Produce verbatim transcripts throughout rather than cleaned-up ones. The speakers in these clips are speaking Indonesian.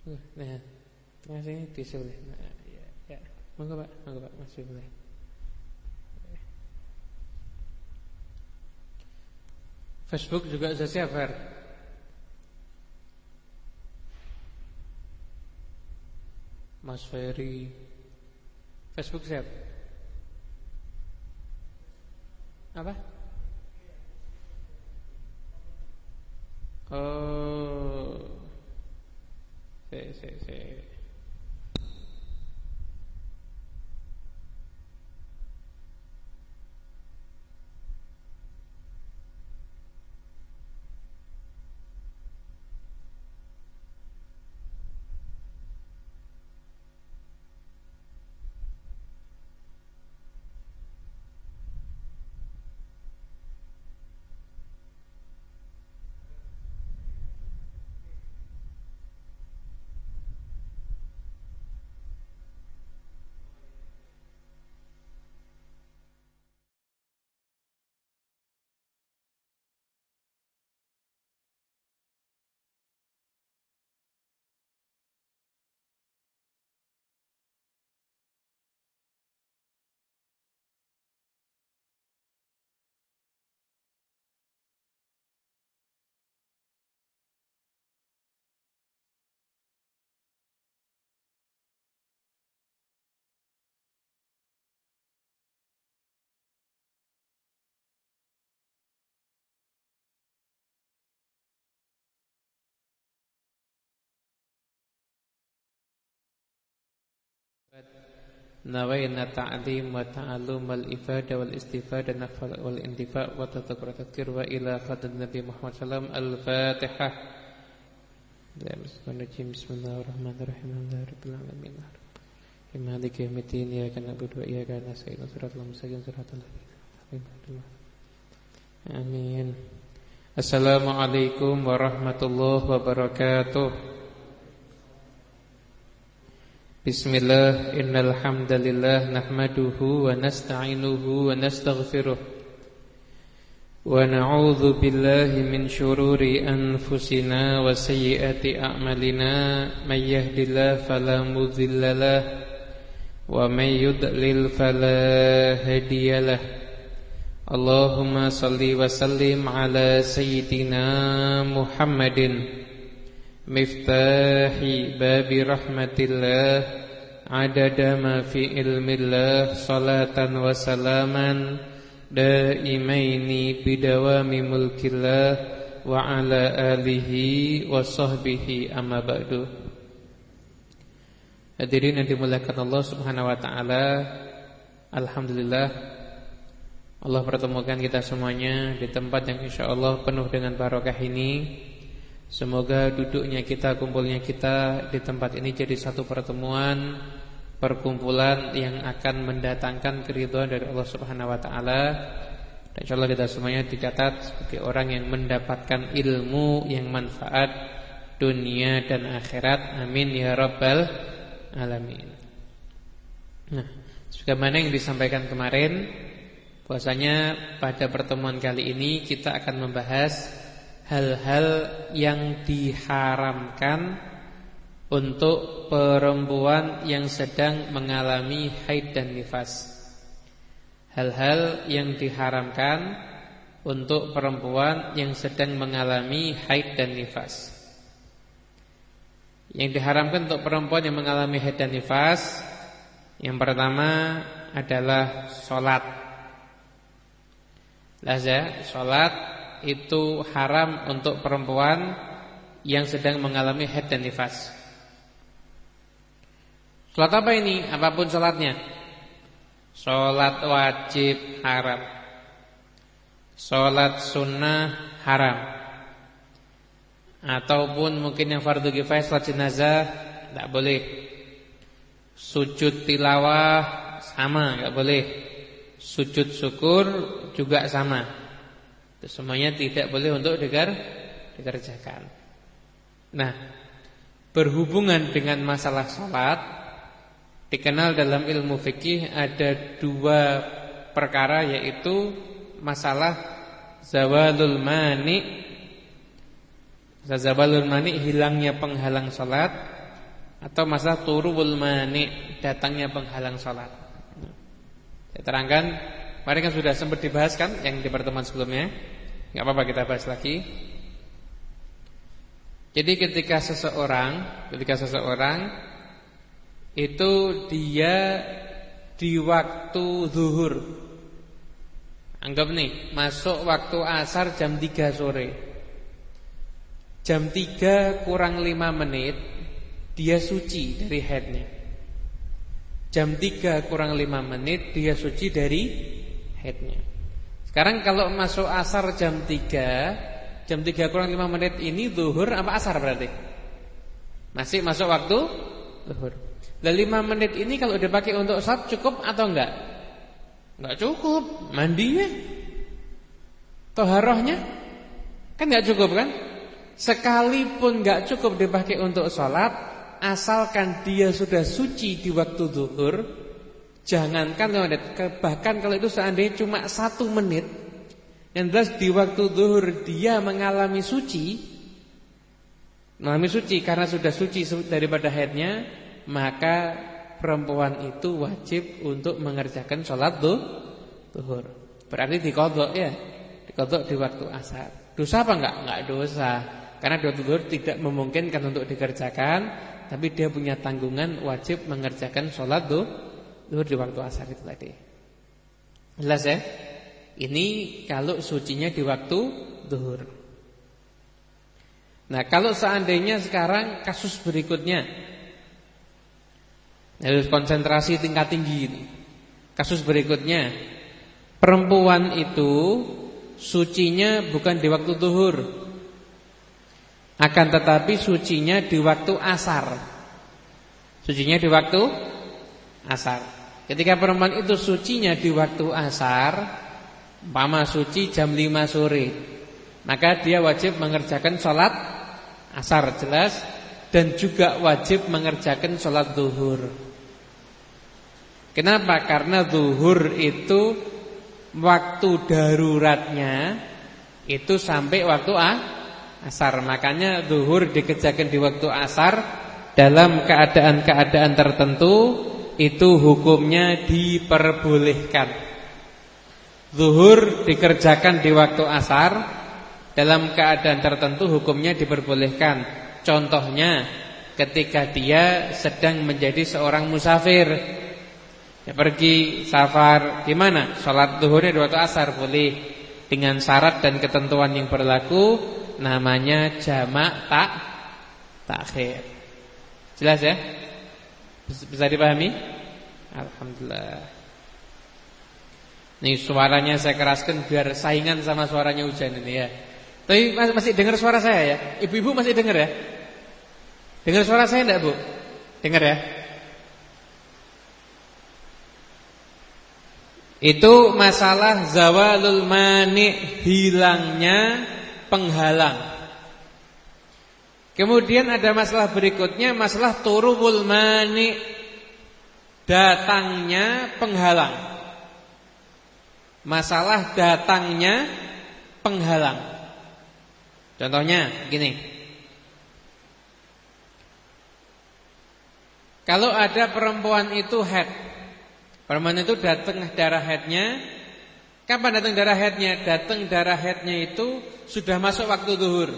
Nah, Mas ini tisu. Nah, ya, ya. Monggo Pak, monggo Pak, masuk boleh. Facebook juga sudah siap, Fer? Mas Ferry, Facebook siap? Apa? Oh, se, se, se. Nawayna ta'lim wa ta'allum wal ifadah wal istifadah nafal wal intifa' wa tadhakkur tadhkir wa ila khadan Nabi Muhammad sallallahu alaihi wasallam. Al-Fatihah. Bismillahirrahmanirrahim. Alhamdulillahirabbil alamin. Maliki yaumiddin. Iyyaka na'budu wa iyyaka nasta'in. Shiratal mustaqim shiratal ladzina an'amta 'alaihim. Amin. Assalamualaikum warahmatullahi wabarakatuh. Bismillah, innal hamdalillah nahmaduhu wa nasta'inuhu wa nastaghfiruh wa na'udzu billahi min shururi anfusina wa sayyiati a'malina may yahdihillahu fala mudhillalah wa may yudlil fala hadiyalah. Allahumma salli wa sallim ala sayyidina Muhammadin miftahi babi rahmatillah adada ma fi ilmillah salatan wa salaman daimaini bidawami mulkillah wa ala alihi wa sahbihi amma ba'du. Hadirin yang dimuliakan Allah Subhanahu wa taala, alhamdulillah Allah pertemukan kita semuanya di tempat yang insyaallah penuh dengan barokah ini. Semoga duduknya kita, kumpulnya kita di tempat ini jadi satu pertemuan, perkumpulan yang akan mendatangkan keridhaan dari Allah Subhanahu wa taala. Dan insyaallah kita semuanya dicatat sebagai orang yang mendapatkan ilmu yang manfaat dunia dan akhirat. Amin ya rabbal alamin. Nah, sebagaimana yang disampaikan kemarin, bahwasanya pada pertemuan kali ini kita akan membahas hal-hal yang diharamkan untuk perempuan yang sedang mengalami haid dan nifas. Hal-hal yang diharamkan untuk perempuan yang sedang mengalami haid dan nifas. Yang diharamkan untuk perempuan yang mengalami haid dan nifas, yang pertama adalah sholat. Lazah, sholat itu haram untuk perempuan yang sedang mengalami haid dan nifas. Salat apa ini? Apapun salatnya. Salat wajib haram. Salat sunnah haram. Ataupun mungkin yang fardu kifayah, salat jenazah tidak boleh. Sujud tilawah sama, tidak boleh. Sujud syukur juga sama. Itu semuanya tidak boleh untuk diker, dikerjakan. Nah, berhubungan dengan masalah salat, dikenal dalam ilmu fikih ada dua perkara, yaitu masalah zawalul mani. Zawalul mani, hilangnya penghalang salat, atau masalah turul mani, datangnya penghalang salat. Saya terangkan, kemarin kan sudah sempat dibahas kan yang di pertemuan sebelumnya. Enggak apa-apa kita bahas lagi. Jadi ketika seseorang, ketika seseorang itu dia di waktu zuhur, anggap nih masuk waktu asar jam tiga sore, jam tiga kurang lima menit dia suci dari haidnya. Jam tiga kurang lima menit dia suci dari haidnya. Sekarang kalau masuk asar jam tiga, jam tiga kurang lima menit ini zuhur apa asar berarti? Masih masuk waktu zuhur. Dan lima menit ini kalau dipakai untuk salat cukup atau enggak? Enggak cukup. Mandinya, toharohnya kan enggak cukup kan? Sekalipun enggak cukup dipakai untuk salat, asalkan dia sudah suci di waktu zuhur, jangankan bahkan kalau itu seandainya cuma satu menit, yang jelas di waktu zuhur dia mengalami suci, mengalami suci karena sudah suci daripada haidnya, maka perempuan itu wajib untuk mengerjakan sholat zuhur. Berarti diqadha ya, diqadha di waktu asar. Dosa apa enggak? Enggak dosa. Karena di waktu zuhur tidak memungkinkan untuk dikerjakan, tapi dia punya tanggungan wajib mengerjakan sholat zuhur di waktu asar itu tadi. Jelas ya? Ini kalau sucinya di waktu zuhur. Nah, kalau seandainya sekarang kasus berikutnya, harus konsentrasi tingkat tinggi ini. Kasus berikutnya, perempuan itu sucinya bukan di waktu zuhur, akan tetapi sucinya di waktu asar. Sucinya di waktu asar. Ketika perempuan itu sucinya di waktu asar, umpama suci jam lima sore, maka dia wajib mengerjakan sholat asar jelas, dan juga wajib mengerjakan sholat zuhur. Kenapa? Karena zuhur itu waktu daruratnya itu sampai waktu asar. Makanya zuhur dikerjakan di waktu asar dalam keadaan-keadaan tertentu, itu hukumnya diperbolehkan. Zuhur dikerjakan di waktu asar dalam keadaan tertentu, hukumnya diperbolehkan. Contohnya ketika dia sedang menjadi seorang musafir, ya, pergi safar, gimana? Sholat zuhurnya di waktu asar boleh, dengan syarat dan ketentuan yang berlaku, namanya jamak tak takhir. Jelas ya? Bisa dipahami? Alhamdulillah. Nih suaranya saya keraskan biar saingan sama suaranya hujan ini ya. Tapi masih dengar suara saya ya? Ibu-ibu masih dengar ya? Dengar suara saya enggak, Bu? Dengar ya? Itu masalah zawalul mani, hilangnya penghalang. Kemudian ada masalah berikutnya, masalah turul mani, datangnya penghalang. Masalah datangnya penghalang. Contohnya gini. Kalau ada perempuan itu haid, perempuan itu datang darah haidnya. Kapan datang darah haidnya? Datang darah haidnya itu sudah masuk waktu zuhur.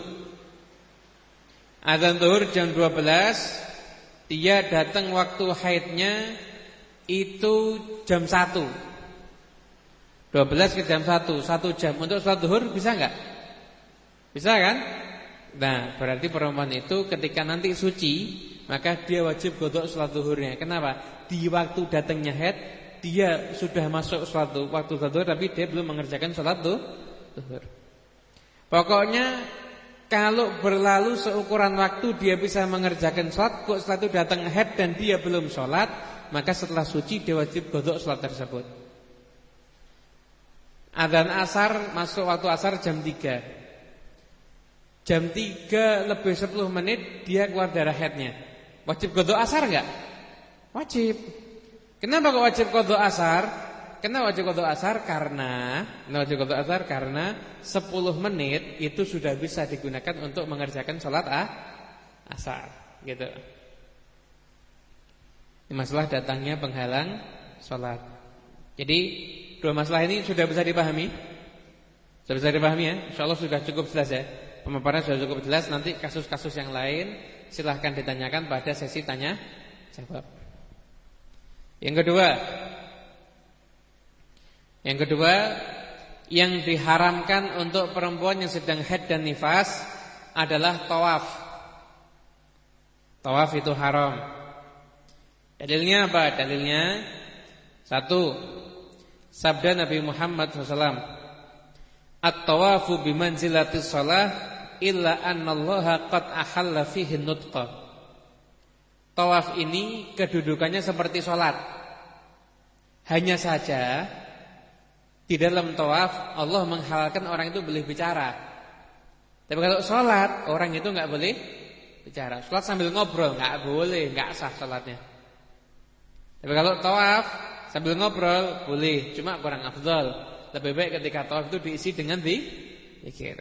Azan zuhur jam dua belas, dia datang waktu haidnya itu jam satu. dua belas ke jam satu, satu jam untuk sholat zuhur bisa enggak? Bisa kan? Nah, berarti perempuan itu ketika nanti suci, maka dia wajib qadha sholat zuhurnya. Kenapa? Di waktu datangnya haid, dia sudah masuk sholat waktu sholat zuhur, tapi dia belum mengerjakan sholat zuhur. Pokoknya kalau berlalu seukuran waktu dia bisa mengerjakan sholat, kok setelah itu datang haid dan dia belum sholat, maka setelah suci dia wajib qadha sholat tersebut. Adzan asar masuk waktu asar jam tiga. Jam tiga lebih sepuluh menit dia keluar darah haidnya. Wajib qadha asar enggak? Wajib. Kenapa kok wajib qadha asar? Kenapa wajib qadha asar? Karena Kenapa wajib qadha asar? Karena sepuluh menit itu sudah bisa digunakan untuk mengerjakan sholat ah, asar gitu. Ini masalah datangnya penghalang sholat. Jadi dua masalah ini sudah bisa dipahami? Sudah bisa dipahami ya? InsyaAllah sudah cukup jelas ya. Pemaparan sudah cukup jelas. Nanti kasus-kasus yang lain silahkan ditanyakan pada sesi tanya jawab. Yang kedua, Yang kedua, yang diharamkan untuk perempuan yang sedang haid dan nifas adalah tawaf. Tawaf itu haram. Dalilnya apa? Dalilnya satu, sabda Nabi Muhammad shallallahu alaihi wasallam, at-tawafu bimanzilatis shalah illa annallaha qad ahalla fihi nutqa. Tawaf ini kedudukannya seperti sholat. Hanya saja di dalam tawaf Allah menghalalkan orang itu boleh bicara. Tapi kalau sholat orang itu nggak boleh bicara. Sholat sambil ngobrol nggak boleh, nggak sah sholatnya. Tapi kalau tawaf sambil ngobrol boleh, cuma kurang afdal. Lebih baik ketika tawaf itu diisi dengan zikir.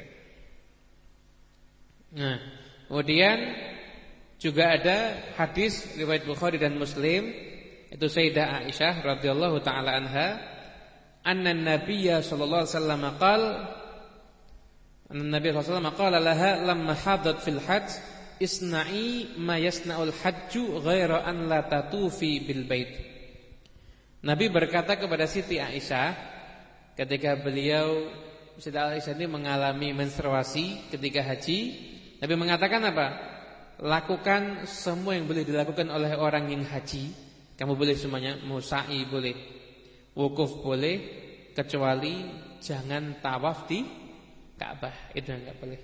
Nah, kemudian juga ada hadis riwayat Bukhari dan Muslim, itu Sayyidah Aisyah radhiyallahu taala anha, anna Nabiyya sallallahu alaihi wasallam qala, anna Nabi sallallahu alaihi wasallam qala laha lamma hadat fil hajj isna'i ma yasna'ul hajju ghaira an la tatufi bil bait. Nabi berkata kepada Siti Aisyah ketika beliau Siti Aisyah ini mengalami menstruasi ketika haji, Nabi mengatakan apa? Lakukan semua yang boleh dilakukan oleh orang yang haji. Kamu boleh semuanya, mau sa'i boleh, wukuf boleh, kecuali jangan tawaf di Ka'bah, itu enggak boleh.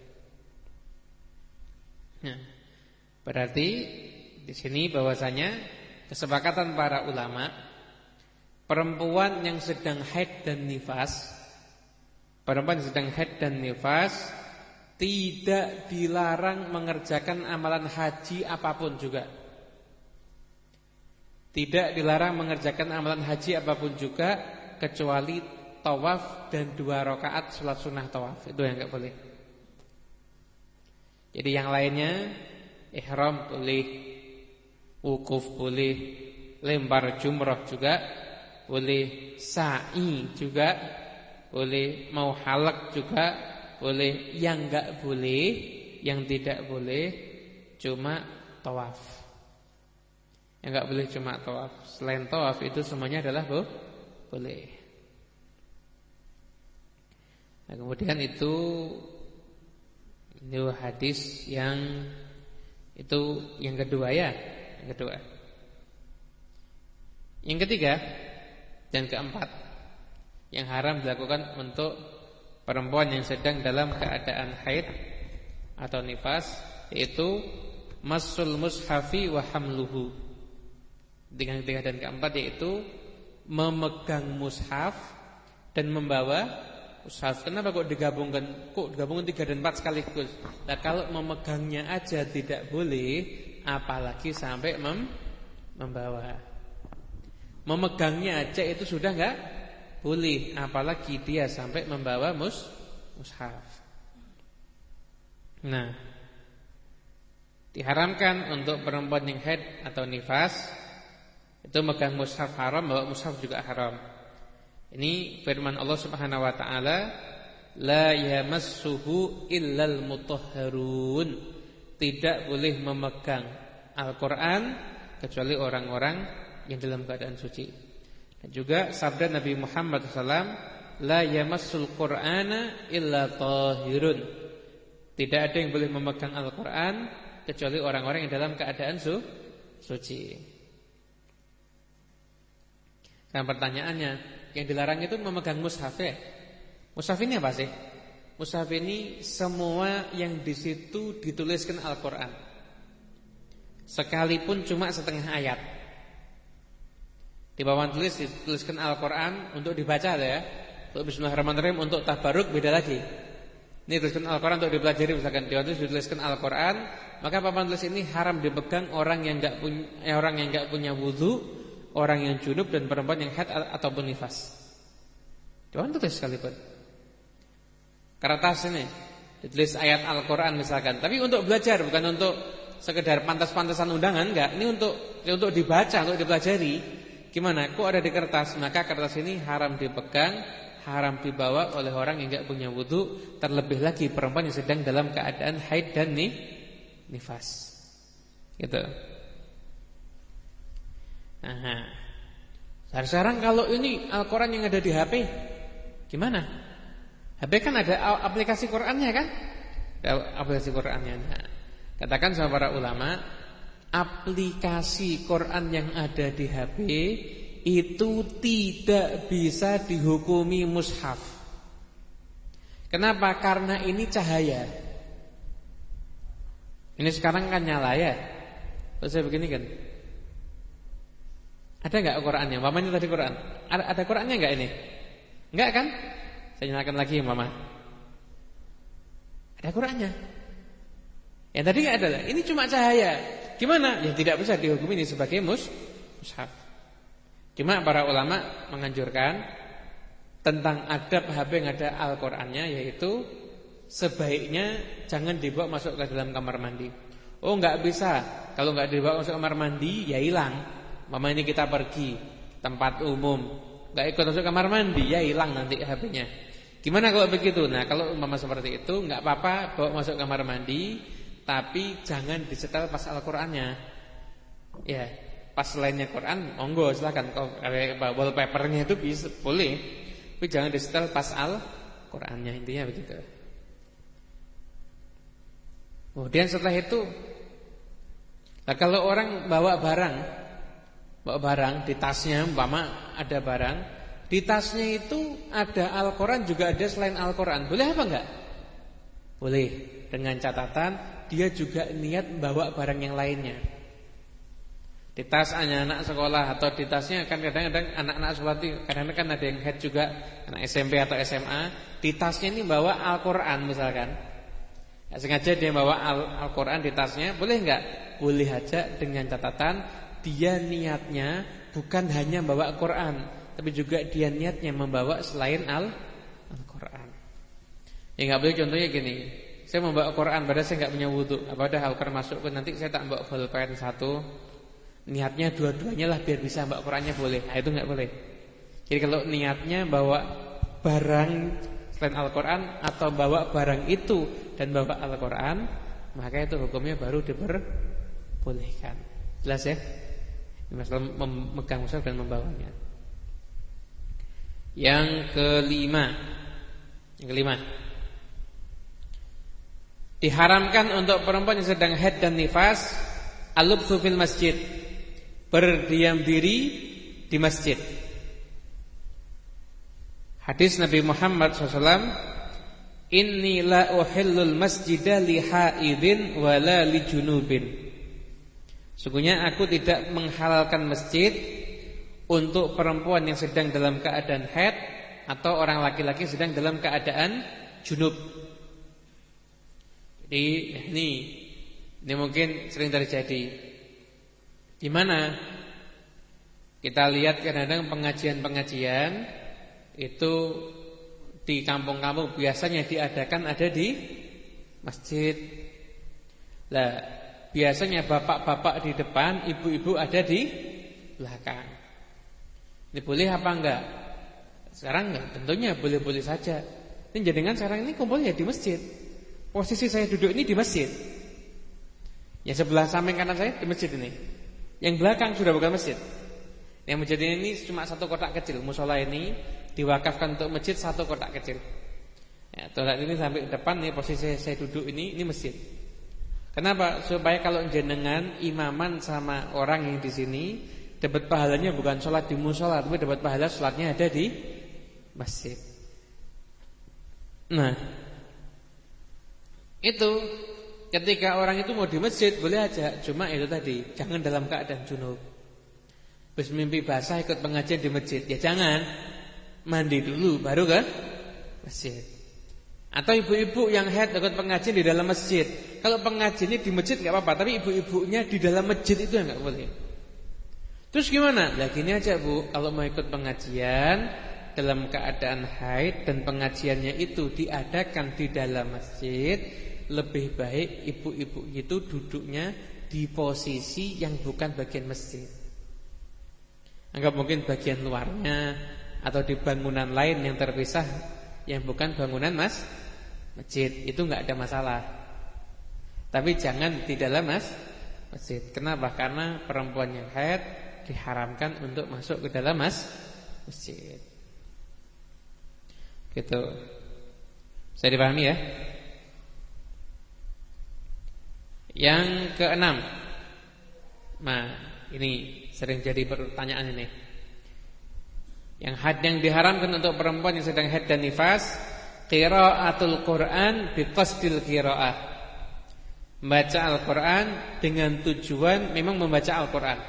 Nah, berarti di sini bahwasanya kesepakatan para ulama, perempuan yang sedang haid dan nifas, perempuan yang sedang haid dan nifas tidak dilarang mengerjakan amalan haji apapun juga. Tidak dilarang mengerjakan amalan haji apapun juga kecuali tawaf dan dua rakaat salat sunnah tawaf. Itu yang enggak boleh. Jadi yang lainnya ihram boleh, wukuf boleh, lempar jumrah juga boleh, sa'i juga boleh, mau halak juga boleh. Yang enggak boleh, yang tidak boleh cuma tawaf. Yang enggak boleh cuma tawaf. Selain tawaf itu semuanya adalah bo, boleh. Nah, kemudian itu ini hadis yang itu yang kedua ya, yang kedua. Yang ketiga dan keempat yang haram dilakukan untuk perempuan yang sedang dalam keadaan haid atau nifas, yaitu masul mushafi wa hamluhu. Dengan ketiga dan keempat yaitu memegang mushaf dan membawa mushaf. Kenapa kok digabungkan? Kok digabungkan tiga dan empat sekaligus? Nah, kalau memegangnya aja tidak boleh, apalagi sampai mem membawa. Memegangnya aja itu sudah enggak boleh, apalagi dia sampai membawa mus mushaf. Nah, diharamkan untuk perempuan yang haid atau nifas itu megang mushaf haram, bawa mushaf juga haram. Ini firman Allah Subhanahu wa taala, la yamassuhu illal mutahharun. Tidak boleh memegang Al-Qur'an kecuali orang-orang yang dalam keadaan suci. Dan juga sabda Nabi Muhammad shallallahu alaihi wasallam, la yamassul Qur'ana illa tahirun. Tidak ada yang boleh memegang Al-Qur'an kecuali orang-orang yang dalam keadaan su suci. Dan pertanyaannya, yang dilarang itu memegang mushaf ya? Mushaf ini apa sih? Mushaf ini semua yang di situ dituliskan Al-Qur'an, sekalipun cuma setengah ayat. Di bawah tulis dituliskan Al-Qur'an untuk dibaca ya. Untuk bismillahirrahmanirrahim, untuk tabaruk beda lagi. Ini tuliskan Al-Qur'an untuk dipelajari, misalkan di bawah dituliskan Al-Qur'an, maka papan tulis ini haram dipegang orang yang enggak punya eh, orang yang enggak punya wudu, orang yang junub, dan perempuan yang haid ataupun nifas. Jangan tulis sekalipun. Kertas ini ditulis ayat Al-Qur'an misalkan, tapi untuk belajar, bukan untuk sekedar pantas-pantasan undangan, enggak. Ini untuk untuk dibaca, untuk dipelajari. Gimana? Kok ada di kertas? Maka kertas ini haram dipegang, haram dibawa oleh orang yang enggak punya wudu, terlebih lagi perempuan yang sedang dalam keadaan haid dan nih nifas. Gitu. Nah, sekarang kalau ini Al-Quran yang ada di H P, gimana? H P kan ada aplikasi Qurannya kan? Ada aplikasi Qurannya. Nah, katakan sama para ulama, aplikasi Quran yang ada di H P itu tidak bisa dihukumi mushaf. Kenapa? Karena ini cahaya. Ini sekarang kan nyala ya. Terus saya begini kan, ada enggak Qurannya? Mama ini tadi Quran. Ada, ada Qurannya enggak ini? Enggak kan? Saya nyalakan lagi Mama. Ada Qurannya. Yang tadi enggak ada. Ini cuma cahaya. Gimana? Ya tidak bisa dihukumi ini sebagai mus, mushaf. Cuma para ulama menganjurkan tentang adab H P yang ada Al-Qurannya, yaitu sebaiknya jangan dibawa masuk ke dalam kamar mandi. Oh enggak bisa. Kalau enggak dibawa masuk kamar mandi, ya hilang. Mama ini kita pergi tempat umum, enggak ikut masuk kamar mandi, ya hilang nanti H P-nya. Gimana kalau begitu? Nah, kalau mama seperti itu enggak apa-apa bawa masuk kamar mandi, tapi jangan disetel pas Al-Qur'annya. Ya, pas lainnya Quran, monggo silakan. Kalau wallpapernya itu bisa boleh, tapi jangan disetel pas Al-Qur'annya, intinya begitu. Kemudian setelah itu, nah kalau orang bawa barang, bawa barang di tasnya, umpama ada barang, di tasnya itu ada Al-Quran, juga ada selain Al-Quran. Boleh apa enggak? Boleh, dengan catatan dia juga niat membawa barang yang lainnya. Di tas anak-anak sekolah atau di tasnya kan kadang-kadang anak-anak sekolah itu kadang-kadang kan ada yang head juga, anak S M P atau S M A, di tasnya ini bawa Al-Quran misalkan. Ya, sengaja dia bawa Al-Quran di tasnya, boleh enggak? Boleh aja, dengan catatan dia niatnya bukan hanya membawa Al-Quran, tapi juga dia niatnya membawa selain Al-Quran. Ya enggak boleh, contohnya gini, saya membawa Al-Quran padahal saya enggak punya wudu, apa dah Al-Quran masuk ke nanti saya tak bawa pulpen satu, niatnya dua-duanya lah biar bisa bawa Qurannya, boleh. Nah itu enggak boleh. Jadi kalau niatnya bawa barang selain Al-Quran atau bawa barang itu dan bawa Al-Quran, maka itu hukumnya baru diperbolehkan. Jelas ya? Ini masalah memegang mushaf dan membawanya. Yang kelima, Yang kelima diharamkan untuk perempuan yang sedang haid dan nifas al-lubthu fil masjid, berdiam diri di masjid. Hadis Nabi Muhammad shallallahu alaihi wasallam, inni la uhillul masjida li haidin wala li junubin. Sungguhnya aku tidak menghalalkan masjid untuk perempuan yang sedang dalam keadaan haid atau orang laki-laki yang sedang dalam keadaan junub. Jadi ini ini mungkin sering terjadi. Di mana kita lihat kadang-kadang pengajian-pengajian itu di kampung-kampung biasanya diadakan ada di masjid. Lah, biasanya bapak-bapak di depan, ibu-ibu ada di belakang. Ini boleh apa enggak? Sekarang enggak, tentunya boleh-boleh saja. Ini jenengan sekarang ini kumpulnya di masjid. Posisi saya duduk ini di masjid. Yang sebelah samping kanan saya di masjid ini. Yang belakang sudah bukan masjid. Yang masjid ini cuma satu kotak kecil. Musola ini diwakafkan untuk masjid satu kotak kecil. Ya, toilet ini sampai depan nih posisi saya duduk ini ini masjid. Kenapa? Supaya kalau jenengan imaman sama orang yang di sini dapat pahalanya bukan sholat di musola, tapi dapat pahala sholatnya ada di masjid. Nah, itu ketika orang itu mau di masjid boleh aja, cuma itu tadi jangan dalam keadaan junub. Habis mimpi basah ikut pengajian di masjid, ya jangan. Mandi dulu baru ke masjid. Atau ibu-ibu yang haid ikut pengajian di dalam masjid. Kalau pengajiannya di masjid enggak apa-apa, tapi ibu-ibunya di dalam masjid itu enggak boleh. Terus gimana? Lah gini aja Bu, kalau mau ikut pengajian dalam keadaan haid dan pengajiannya itu diadakan di dalam masjid, lebih baik ibu-ibu itu duduknya di posisi yang bukan bagian masjid. Anggap mungkin bagian luarnya atau di bangunan lain yang terpisah yang bukan bangunan mas masjid, itu enggak ada masalah. Tapi jangan di dalam mas masjid. Kenapa? Karena perempuan yang haid diharamkan untuk masuk ke dalam mas masjid. Gitu. Bisa dipahami ya? Yang keenam. Nah, ini sering jadi pertanyaan ini. Yang haid yang diharamkan untuk perempuan yang sedang haid dan nifas, qiraatul Quran bi qasdil qiraah. Membaca Al-Quran dengan tujuan memang membaca Al-Quran.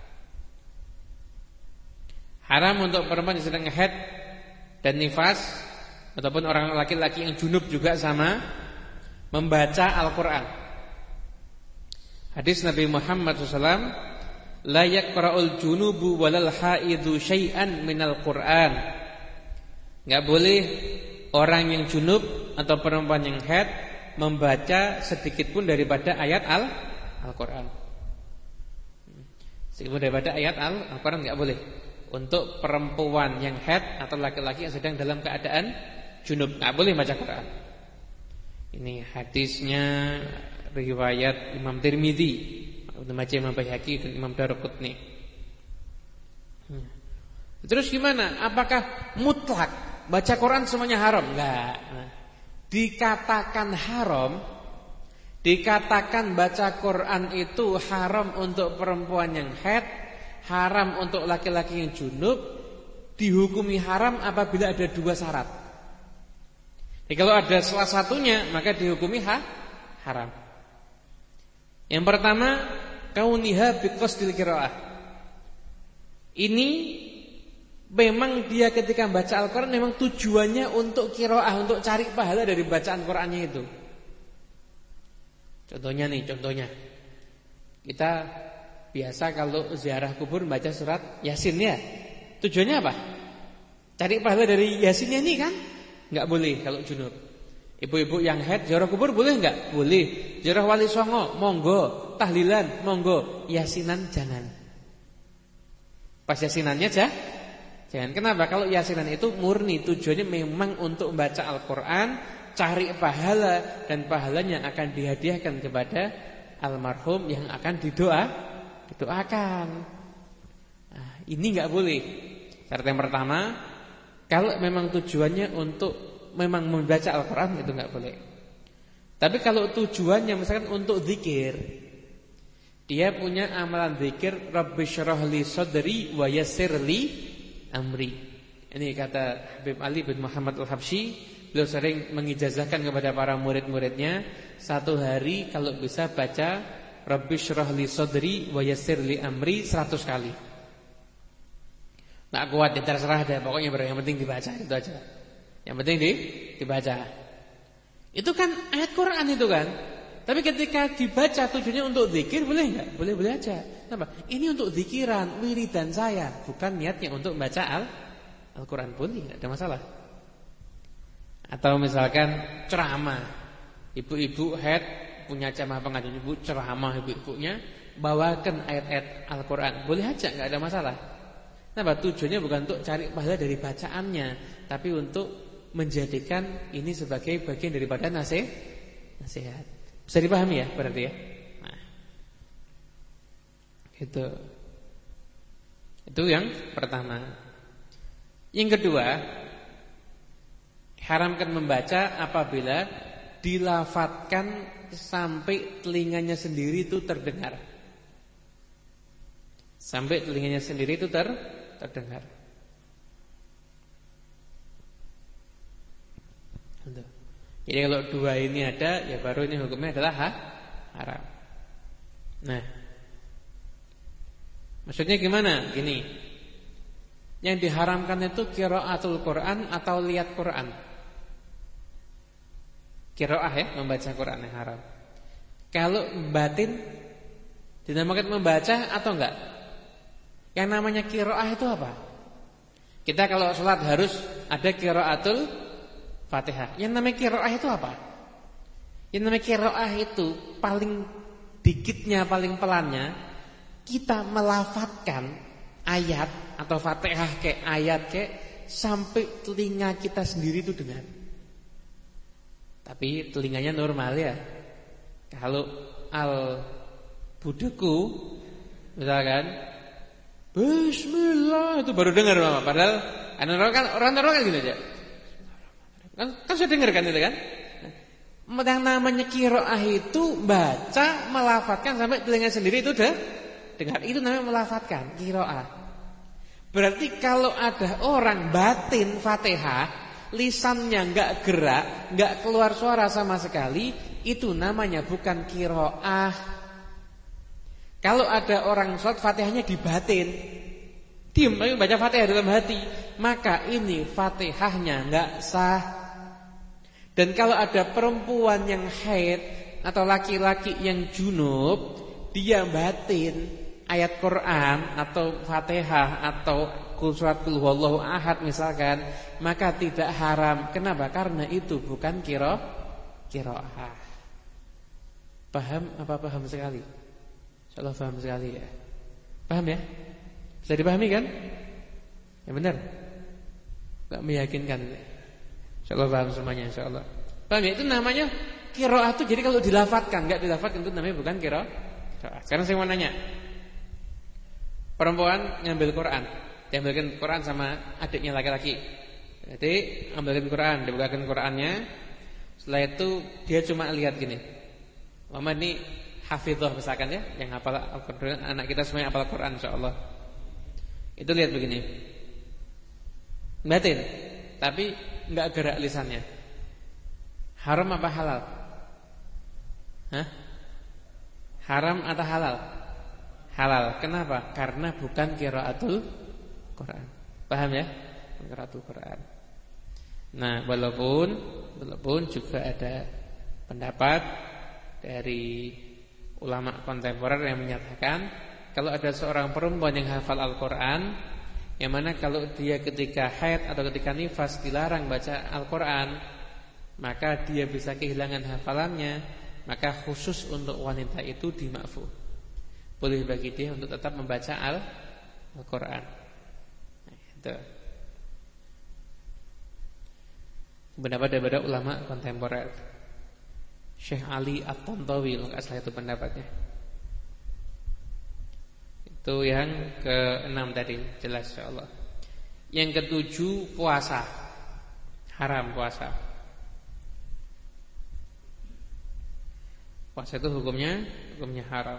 Haram untuk perempuan yang sedang haid dan nifas ataupun orang laki-laki yang junub juga sama membaca Al-Quran. Hadis Nabi Muhammad shallallahu alaihi wasallam, la yaqra'ul junubu walal haidu syai'an minal Qur'an. Enggak boleh orang yang junub atau perempuan yang haid membaca sedikit pun daripada ayat Al Al-Qur'an. Sedikit pun daripada ayat Al Al-Qur'an enggak boleh. Untuk perempuan yang haid atau laki-laki yang sedang dalam keadaan junub enggak boleh baca Quran. Ini hadisnya riwayat Imam Tirmidzi, Ibnu Majah, Imam Baihaqi dan Imam Daruqutni. Terus gimana? Apakah mutlak baca Quran semuanya haram? Enggak. Nah, dikatakan haram, dikatakan baca Quran itu haram untuk perempuan yang haid, haram untuk laki-laki yang junub, dihukumi haram apabila ada dua syarat. Jadi kalau ada salah satunya maka dihukumi ha, haram. Yang pertama, kauniha biqasdil qiraah. Ini memang dia ketika baca Al-Quran memang tujuannya untuk qiraah, untuk cari pahala dari bacaan Qurannya itu. Contohnya nih, contohnya kita biasa kalau ziarah kubur baca surat Yasin ya. Tujuannya apa? Cari pahala dari Yasinnya ini kan? Enggak boleh kalau junub. Ibu-ibu yang haid ziarah kubur boleh enggak? Boleh. Ziarah Wali Songo monggo, tahlilan monggo, yasinan jangan. Pas yasinannya aja jangan. Kenapa? Kalau yasinan itu murni tujuannya memang untuk membaca Al-Qur'an, cari pahala, dan pahalanya akan dihadiahkan kepada almarhum yang akan didoa, didoakan. Nah, ini enggak boleh. Syarat yang pertama, kalau memang tujuannya untuk memang membaca Al-Quran itu enggak boleh. Tapi kalau tujuannya misalkan untuk zikir, dia punya amalan zikir, Rabbi syrah li sadri wa yassir li amri. Ini kata Habib Ali bin Muhammad Al-Habsyi, beliau sering mengijazahkan kepada para murid-muridnya, satu hari kalau bisa baca Rabbi syrah li sadri wa yassir li amri seratus kali. Enggak kuat ya terserah deh, pokoknya yang penting dibaca itu aja. Yang penting di, dibaca. Itu kan ayat Quran itu kan. Tapi ketika dibaca tujuannya untuk zikir boleh enggak? Boleh-boleh aja. Kenapa? Ini untuk zikiran, wiridan saya, bukan niatnya untuk membaca Al Al-Quran. Boleh, enggak ada masalah. Atau misalkan ceramah, ibu-ibu haid punya ceramah pengajian, ibu ceramah ibu-ibunya bawakan ayat-ayat Al-Quran. Boleh aja, enggak ada masalah. Kenapa? Tujuannya bukan untuk cari pahala dari bacaannya, tapi untuk menjadikan ini sebagai bagian daripada nasihat. Nasihat. Bisa dipahami ya berarti ya? Nah. Gitu. Itu yang pertama. Yang kedua, haramkan membaca apabila dilafatkan sampai telinganya sendiri itu terdengar. Sampai telinganya sendiri itu ter, terdengar. Jadi kalau dua ini ada, ya baru ini hukumnya adalah ha, haram. Nah, maksudnya gimana? Gini, yang diharamkan itu qiraatul Quran atau lihat Quran. Qiraah ya, membaca Quran yang haram. Kalau batin dinamakan membaca atau enggak? Yang namanya qiraah itu apa? Kita kalau sholat harus ada qiraatul Fatihah. Yang namanya qiraah itu apa? Yang namanya qiraah itu paling dikitnya, paling pelannya kita melafatkan ayat atau Fatihah kayak ayat kayak sampai telinga kita sendiri itu dengar. Tapi telinganya normal ya. Kalau al budeku misalkan Bismillah itu baru dengar Mama. Padahal orang kan orang orang kan gitu aja. Kan kan sudah dengar kan itu kan? Yang namanya qiraah itu baca melafatkan sampai telinga sendiri itu udah dengar. Itu namanya melafatkan qiraah. Berarti kalau ada orang batin Fatihah, lisannya enggak gerak, enggak keluar suara sama sekali, itu namanya bukan qiraah. Kalau ada orang sholat Fatihahnya dibatin, diam tapi baca Fatihah dalam hati, maka ini Fatihahnya enggak sah. Dan kalau ada perempuan yang haid atau laki-laki yang junub, dia batin ayat Quran atau Fatihah atau surat Qul huwallahu ahad misalkan, maka tidak haram. Kenapa? Karena itu bukan qira qiraah. Paham apa paham sekali? Insyaallah paham sekali ya. Paham ya? Bisa dipahami kan? Ya benar. Enggak meyakinkan. Insyaallah paham semuanya insyaallah. Paham ya? Itu namanya qiraah itu jadi kalau dilafatkan, enggak dilafatkan itu namanya bukan qiraah. Sekarang saya mau nanya. Perempuan ngambil Quran, diambilkan Quran sama adiknya laki-laki. Jadi ambilkan Quran, dibukakan Qurannya. Setelah itu dia cuma lihat gini. Mama ini hafizah misalkan ya, yang hafal Al-Qur'an, anak kita semuanya hafal Quran insyaallah. Itu lihat begini. Batin, tapi enggak gerak lisannya. Haram apa halal? Hah? Haram atau halal? Halal. Kenapa? Karena bukan qiraatul Quran. Paham ya? Qiraatul Quran. Nah, walaupun walaupun juga ada pendapat dari ulama kontemporer yang menyatakan kalau ada seorang perempuan yang hafal Al-Qur'an, yang mana kalau dia ketika haid atau ketika nifas dilarang baca Al-Qur'an, maka dia bisa kehilangan hafalannya, maka khusus untuk wanita itu dimakfu. Boleh bagi dia untuk tetap membaca Al-Qur'an. Nah, itu pendapat daripada ulama kontemporer. Syekh Ali At-Tantawi kalau enggak salah itu pendapatnya. Itu yang keenam tadi, jelas insyaallah. Yang ketujuh puasa. Haram puasa. Puasa itu hukumnya hukumnya haram.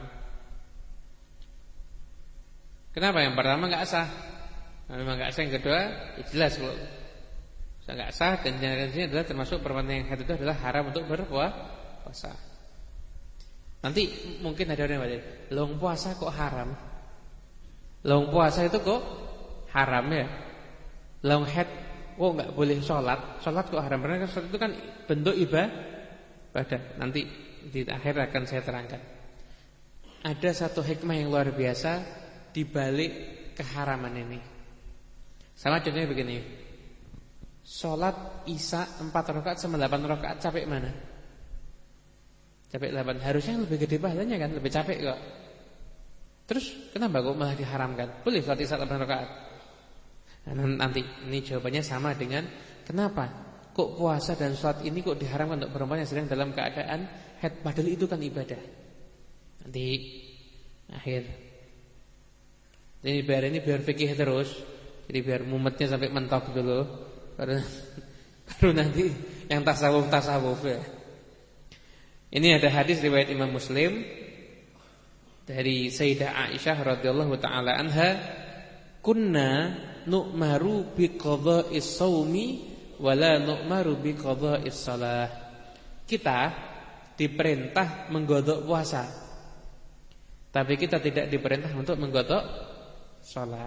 Kenapa? Yang pertama enggak sah. Nah, memang enggak sah. Yang kedua, ya jelas kalau enggak sah dan yang ini adalah termasuk perempuan yang haid itu adalah haram untuk berpuasa. Nanti mungkin ada orang yang bertanya, "Long puasa kok haram?" Long puasa itu kok haram ya? Long haid kok enggak boleh sholat? Sholat kok haram? Karena sholat itu kan bentuk ibadah. Nanti di akhir akan saya terangkan. Ada satu hikmah yang luar biasa di balik keharaman ini. Sama contohnya begini. Sholat Isya empat rakaat sama delapan rakaat capek mana? Capek delapan. Harusnya lebih gede pahalanya kan, lebih capek kok. Terus kenapa kok malah diharamkan? Boleh sholat Isya delapan rakaat. Nah, nanti ini jawabannya sama dengan kenapa kok puasa dan sholat ini kok diharamkan untuk perempuan yang sedang dalam keadaan haid, padahal itu kan ibadah. Nanti akhir. Ini biar ini biar fikih terus. Jadi biar mumetnya sampai mentok dulu. Baru, baru nanti yang tasawuf-tasawuf ya. Ini ada hadis riwayat Imam Muslim dari Sayyidah Aisyah radhiyallahu taala anha, "Kunna nu'maru bi qadha'is shaumi wa la nu'maru bi qadha'is shalah." Kita diperintah menggodok puasa, tapi kita tidak diperintah untuk menggodok salat.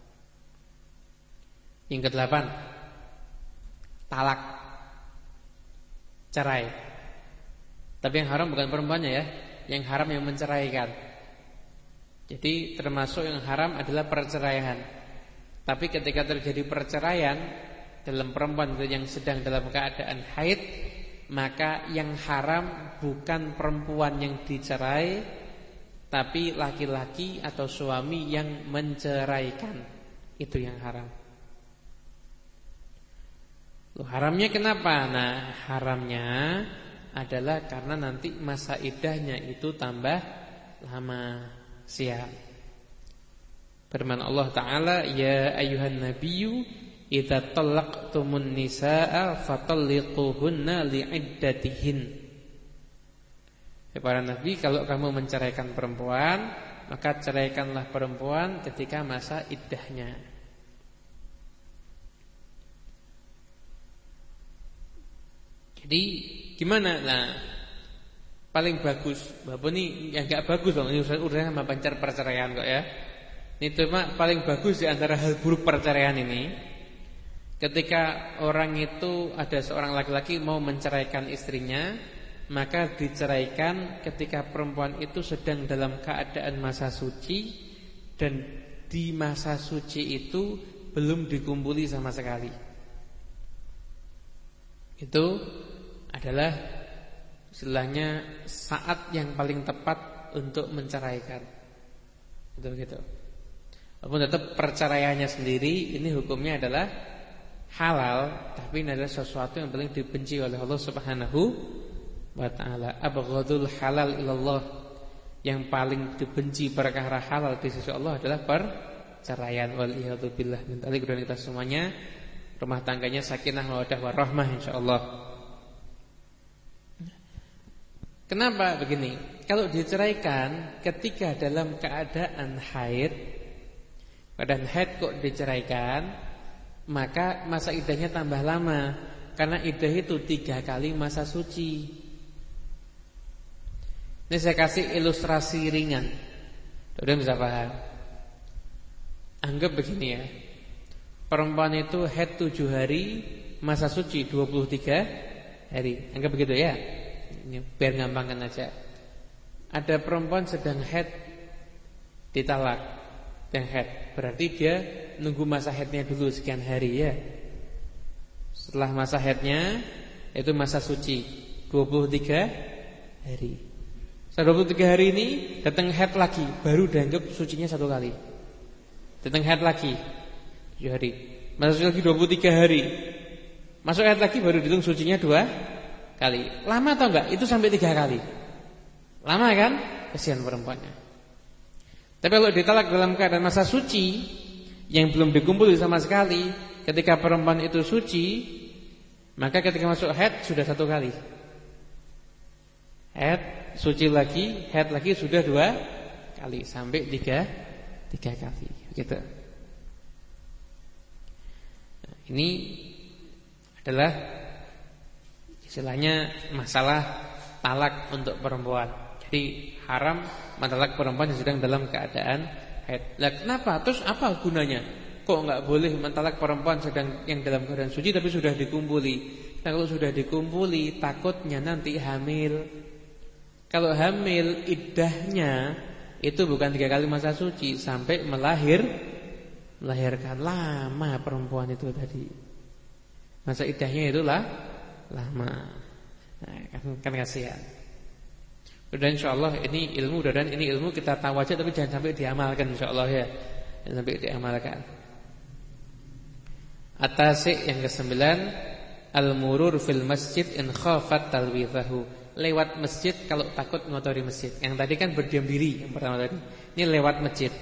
Yang kedelapan, talak, cerai. Tapi yang haram bukan perempuannya ya, yang haram yang menceraikan. Jadi termasuk yang haram adalah perceraian. Tapi ketika terjadi perceraian dalam perempuan yang sedang dalam keadaan haid, maka yang haram bukan perempuan yang dicerai, tapi laki-laki atau suami yang menceraikan. Itu yang haram. Loh, haramnya kenapa? Nah, haramnya adalah karena nanti masa iddahnya itu tambah lama. Siap. Firman Allah Ta'ala, ya ayuhan nabiyyu idza talaqtumun nisaa fatalliquhunna li'iddatihin. Ya para nabi, kalau kamu menceraikan perempuan, maka ceraikanlah perempuan ketika masa iddahnya. Jadi gimana? Nah, paling bagus, Bapak ini yang enggak bagus dong, ini urusan sama pacar perceraian kok ya. Ini cuma paling bagus di antara hal buruk perceraian ini, ketika orang itu ada seorang laki-laki mau menceraikan istrinya, maka diceraikan ketika perempuan itu sedang dalam keadaan masa suci, dan di masa suci itu belum dikumpuli sama sekali. Itu adalah istilahnya saat yang paling tepat untuk menceraikan. Itu gitu. Walaupun tetap perceraiannya sendiri ini hukumnya adalah halal, tapi ini adalah sesuatu yang paling dibenci oleh Allah Subhanahu wa taala. Abghadul halal ilallah, yang paling dibenci perkara halal di sisi Allah adalah perceraian. Waliyadzubillah min dzalik. Dan kita semuanya rumah tangganya sakinah mawaddah warahmah insyaallah. Kenapa begini? Kalau diceraikan ketika dalam keadaan haid, keadaan haid kok diceraikan, maka masa iddahnya tambah lama, karena iddah itu tiga kali masa suci. Ini saya kasih ilustrasi ringan, udah bisa paham. Anggap begini ya, perempuan itu haid tujuh hari, masa suci dua puluh tiga hari. Anggap begitu ya, ini biar gampangkan aja. Ada perempuan sedang haid, ditalak, yang haid, berarti dia nunggu masa haidnya dulu sekian hari ya. Setelah masa haidnya, itu masa suci dua puluh tiga hari. Setelah dua puluh tiga hari ini datang haid lagi, baru dianggap sucinya satu kali. Datang haid lagi tujuh hari, masa suci lagi dua puluh tiga hari. Masuk haid lagi baru dihitung sucinya dua kali. Lama atau enggak? Itu sampai tiga kali. Lama kan? Kasihan perempuannya. Tapi kalau ditalak dalam keadaan masa suci yang belum dikumpuli sama sekali, ketika perempuan itu suci, maka ketika masuk haid sudah satu kali. Haid, suci lagi, haid lagi sudah dua kali, sampai tiga tiga kali. Gitu. Nah, ini adalah istilahnya masalah talak untuk perempuan. Jadi haram mentalak perempuan yang sedang dalam keadaan haid. Lah kenapa? Terus apa gunanya? Kok enggak boleh mentalak perempuan sedang yang dalam keadaan suci tapi sudah dikumpuli? Nah, kalau sudah dikumpuli takutnya nanti hamil. Kalau hamil iddahnya itu bukan tiga kali masa suci, sampai melahir melahirkan. Lama perempuan itu tadi. Masa iddahnya itulah lama. Nah, kan, kan kasihan. Dan insyaallah ini ilmu, dan ini ilmu kita tahu aja tapi jangan sampai diamalkan insyaallah ya. Jangan sampai diamalkan. At-tasi' yang kesembilan, al-murur fil masjid in khafat talwithahu. Lewat masjid kalau takut ngotori masjid. Yang tadi kan berdiam diri yang pertama tadi. Ini lewat masjid.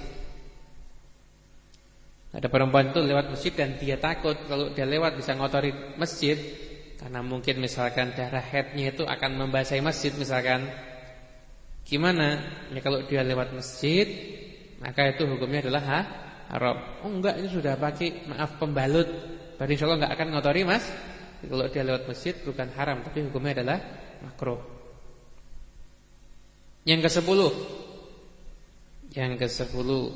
Ada perempuan itu lewat masjid dan dia takut kalau dia lewat bisa ngotori masjid, karena mungkin misalkan darah haidnya itu akan membasahi masjid misalkan. Gimana? Ya kalau dia lewat masjid, maka itu hukumnya adalah ha, haram. Oh enggak, ini sudah pakai maaf pembalut, berarti insyaallah enggak akan ngotori mas. Kalau dia lewat masjid bukan haram, tapi hukumnya adalah makruh. Yang kesepuluh, yang kesepuluh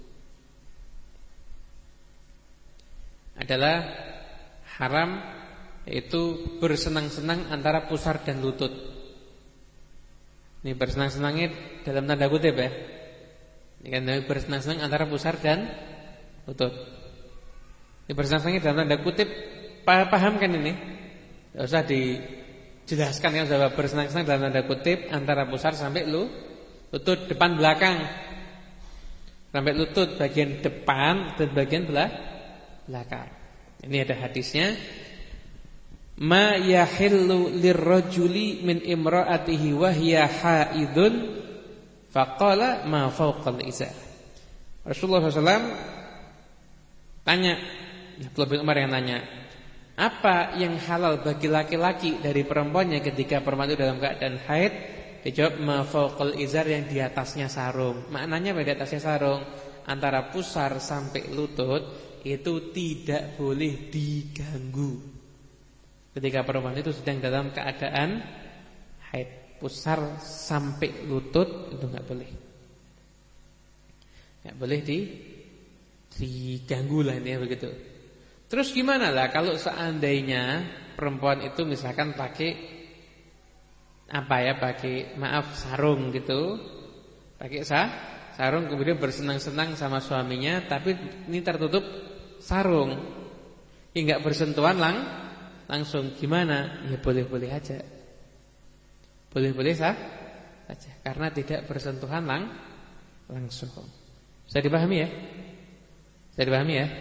adalah haram, yaitu bersenang-senang antara pusar dan lutut. Ini bersenang-senangnya dalam tanda kutip ya. Ini kan bersenang-senang antara pusar dan lutut. Ini bersenang-senangnya dalam tanda kutip, paham kan ini? Tidak usah jelaskan yang jawab bersenang-senang dalam tanda kutip antara pusar sampai lu lutut depan belakang. Sampai lutut bagian depan dan bagian belah, belakang. Ini ada hadisnya. Ma yahillu lirrajuli min imra'atihi wa hiya haidun faqala ma fawqal izar. Rasulullah shallallahu alaihi wasallam tanya, Abdullah bin Umar yang tanya, apa yang halal bagi laki-laki dari perempuannya ketika perempuan itu dalam keadaan haid? Dijawab ma fawqal izar, yang di atasnya sarung. Maknanya pada atasnya sarung antara pusar sampai lutut itu tidak boleh diganggu. Ketika perempuan itu sedang dalam keadaan haid, pusar sampai lutut itu enggak boleh. Enggak boleh di diganggu lah ini begitu. Terus gimana lah kalau seandainya perempuan itu misalkan pakai apa ya, pakai maaf sarung gitu. Pakai sah, sarung kemudian bersenang-senang sama suaminya, tapi ini tertutup sarung. Ya enggak bersentuhan lang langsung, gimana? Ya boleh-boleh aja. Boleh-boleh sah saja karena tidak bersentuhan lang langsung. Bisa dipahami ya? Bisa dipahami ya?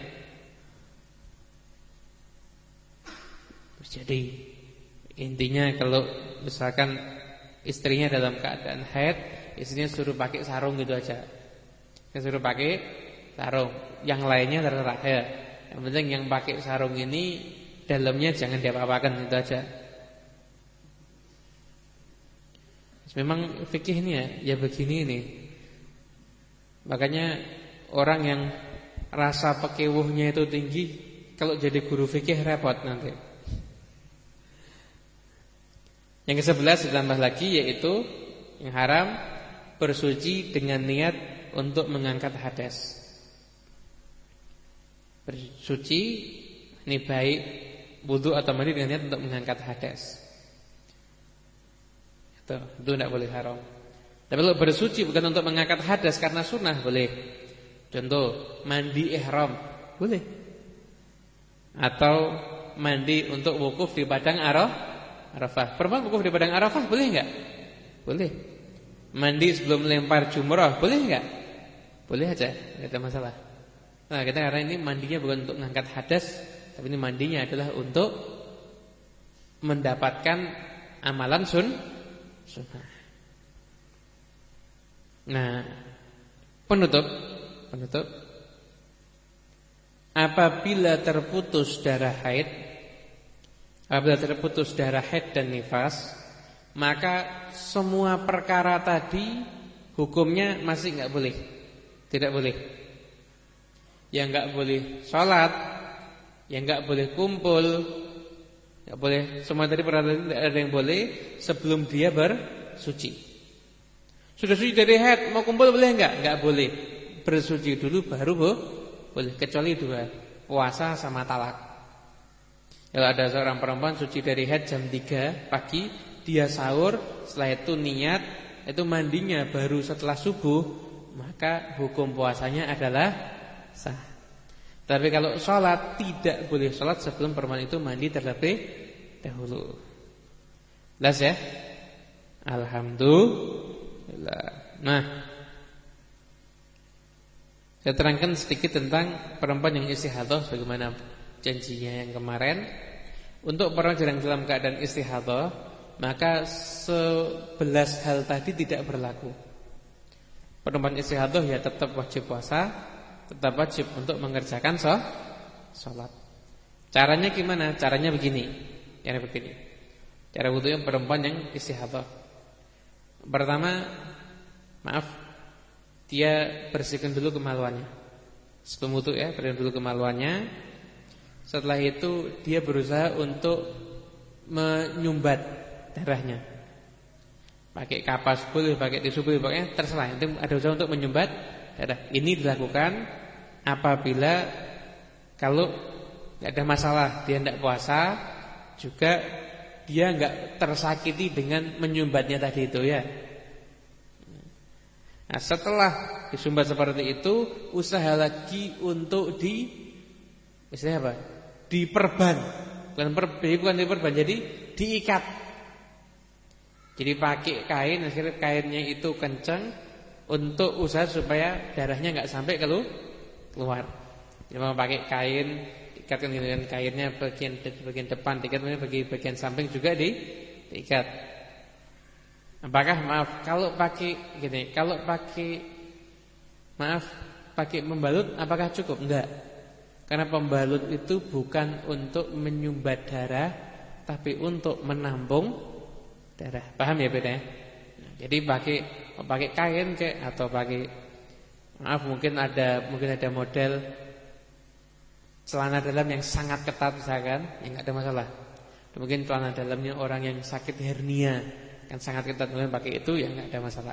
Jadi intinya kalau misalkan istrinya dalam keadaan haid, istrinya suruh pakai sarung gitu aja. Dia suruh pakai sarung, yang lainnya terserah ya. Yang penting yang pakai sarung ini dalamnya jangan diapa-apakan, itu aja. Memang fikih ini ya, ya begini nih. Makanya orang yang rasa pekewuhnya itu tinggi, kalau jadi guru fikih repot nanti. Yang kesebelas ditambah lagi, yaitu yang haram bersuci dengan niat untuk mengangkat hadas. Bersuci ini baik wudu atau mandi dengan niat untuk mengangkat hadas. Itu itu tidak boleh haram. Tapi kalau bersuci bukan untuk mengangkat hadas karena sunnah boleh. Contoh mandi ihram boleh. Atau mandi untuk wukuf di padang Arafah. Arafah. Perempuan wukuf di padang Arafah boleh enggak? Boleh. Mandi sebelum lempar jumrah boleh enggak? Boleh aja, enggak ada masalah. Nah, kita karena ini mandinya bukan untuk mengangkat hadas, tapi ini mandinya adalah untuk mendapatkan amalan sun sunnah. Nah, penutup, penutup. Apabila terputus darah haid, apabila terputus darah haid dan nifas, maka semua perkara tadi hukumnya masih enggak boleh. Tidak boleh. Yang enggak boleh sholat, yang enggak boleh kumpul, enggak boleh, semua tadi perkara tadi tidak ada yang boleh sebelum dia bersuci. Sudah suci dari haid, mau kumpul boleh enggak? Enggak boleh. Bersuci dulu baru boleh, kecuali dua, puasa sama talak. Kalau ada seorang perempuan suci dari haid jam tiga pagi, dia sahur, setelah itu niat, itu mandinya baru setelah subuh, maka hukum puasanya adalah sah. Tapi kalau sholat, tidak boleh sholat sebelum perempuan itu mandi terlebih dahulu. Jelas ya? Alhamdulillah. Nah, saya terangkan sedikit tentang perempuan yang istihadhah, bagaimana janjinya yang kemarin. Untuk perempuan yang dalam keadaan istihadhah, maka sebelas hal tadi tidak berlaku. Perempuan istihadhah ya tetap wajib puasa, tetap wajib untuk mengerjakan sholat. Caranya gimana? Caranya begini. Caranya begini. Cara wudunya perempuan yang istihadhah. Pertama, maaf, dia bersihkan dulu kemaluannya. Sebelum wudu ya, bersihkan dulu kemaluannya. Setelah itu dia berusaha untuk menyumbat darahnya. Pakai kapas boleh, pakai tisu boleh, pokoknya terserah. Nanti ada usaha untuk menyumbat darah. Ini dilakukan apabila kalau tidak ada masalah, dia tidak puasa, juga dia enggak tersakiti dengan menyumbatnya tadi itu ya. Nah, setelah disumbat seperti itu, usaha lagi untuk di istilahnya apa? Diperban. Bukan per, bukan diperban, jadi diikat. Jadi pakai kain, akhirnya kainnya itu kencang untuk usaha supaya darahnya nggak sampai keluar. Jadi mau pakai kain, ikatkan dengan kainnya bagian bagian depan, ikatkan bagian bagian samping juga di diikat. Apakah maaf kalau pakai gini, kalau pakai maaf pakai membalut apakah cukup? Enggak. Karena pembalut itu bukan untuk menyumbat darah, tapi untuk menampung darah. Paham ya bedanya? Nah, jadi pakai pakai kain kayak atau pakai maaf mungkin ada mungkin ada model celana dalam yang sangat ketat misalkan, ya enggak ada masalah. Mungkin celana dalamnya orang yang sakit hernia kan sangat ketat, kemudian pakai itu ya enggak ada masalah.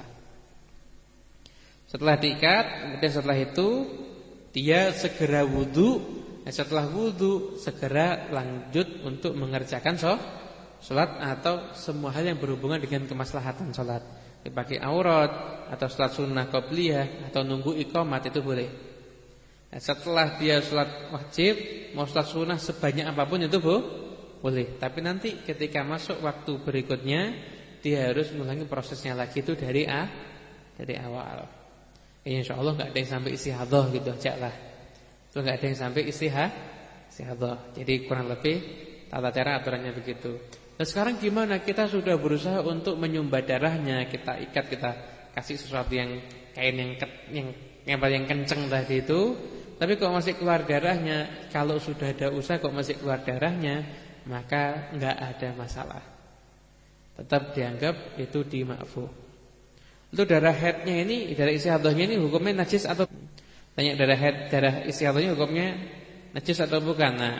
Setelah diikat, kemudian setelah itu dia segera wudu. Nah, setelah wudu segera lanjut untuk mengerjakan sholat atau semua hal yang berhubungan dengan kemaslahatan sholat. Dipakai aurat atau sholat sunnah qobliyah atau nunggu iqamat itu boleh. Nah, setelah dia sholat wajib mau sholat sunnah sebanyak apapun itu bu, boleh. Tapi nanti ketika masuk waktu berikutnya dia harus mengulangi prosesnya lagi itu dari a dari awal. Ya, insya Allah nggak ada yang sampai istihadhah gitu aja lah. Itu nggak ada yang sampai istihah istihadhah. Jadi kurang lebih tata cara aturannya begitu. Nah sekarang gimana? Kita sudah berusaha untuk menyumbat darahnya, kita ikat, kita kasih sesuatu yang kain yang yang yang paling kenceng tadi itu. Tapi kalau masih keluar darahnya, kalau sudah ada usaha kok masih keluar darahnya, maka nggak ada masalah. Tetap dianggap itu dimakfu. Itu darah haidnya ini, darah istihadhahnya ini hukumnya najis atau tanya darah haid, darah istihadhahnya hukumnya najis atau bukan? Nah,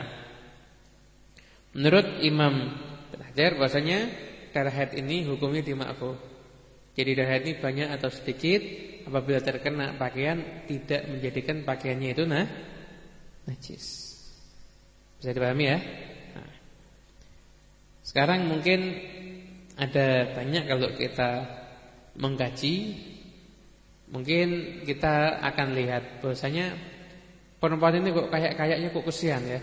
menurut Imam Hajar bahasanya darah haid ini hukumnya dimakfu. Jadi darah haid ini banyak atau sedikit apabila terkena pakaian tidak menjadikan pakaiannya itu nah najis. Bisa dipahami ya? Nah, sekarang mungkin ada banyak kalau kita mengkaji, mungkin kita akan lihat bahwasanya perempuan ini kok kayak-kayaknya kok kesian ya,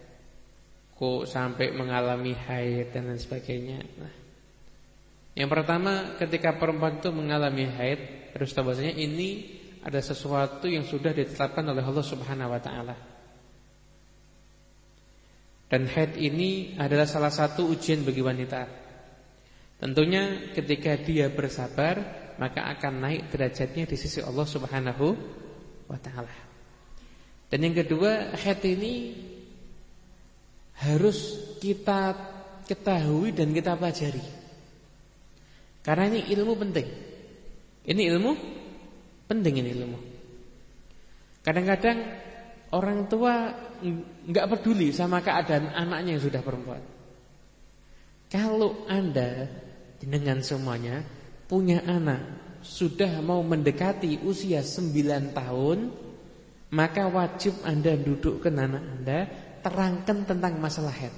kok sampai mengalami haid dan lain sebagainya. Nah, yang pertama ketika perempuan itu mengalami haid harus tahu bahwasanya ini ada sesuatu yang sudah ditetapkan oleh Allah Subhanahu Wa Taala. Dan haid ini adalah salah satu ujian bagi wanita. Tentunya ketika dia bersabar maka akan naik derajatnya di sisi Allah Subhanahu wa taala. Dan yang kedua, haid ini harus kita ketahui dan kita pelajari. Karena ini ilmu penting. Ini ilmu penting ini ilmu. Kadang-kadang orang tua enggak peduli sama keadaan anaknya yang sudah perempuan. Kalau Anda dengan semuanya punya anak sudah mau mendekati usia sembilan tahun, maka wajib Anda dudukkan anak Anda, terangkan tentang masalah haid.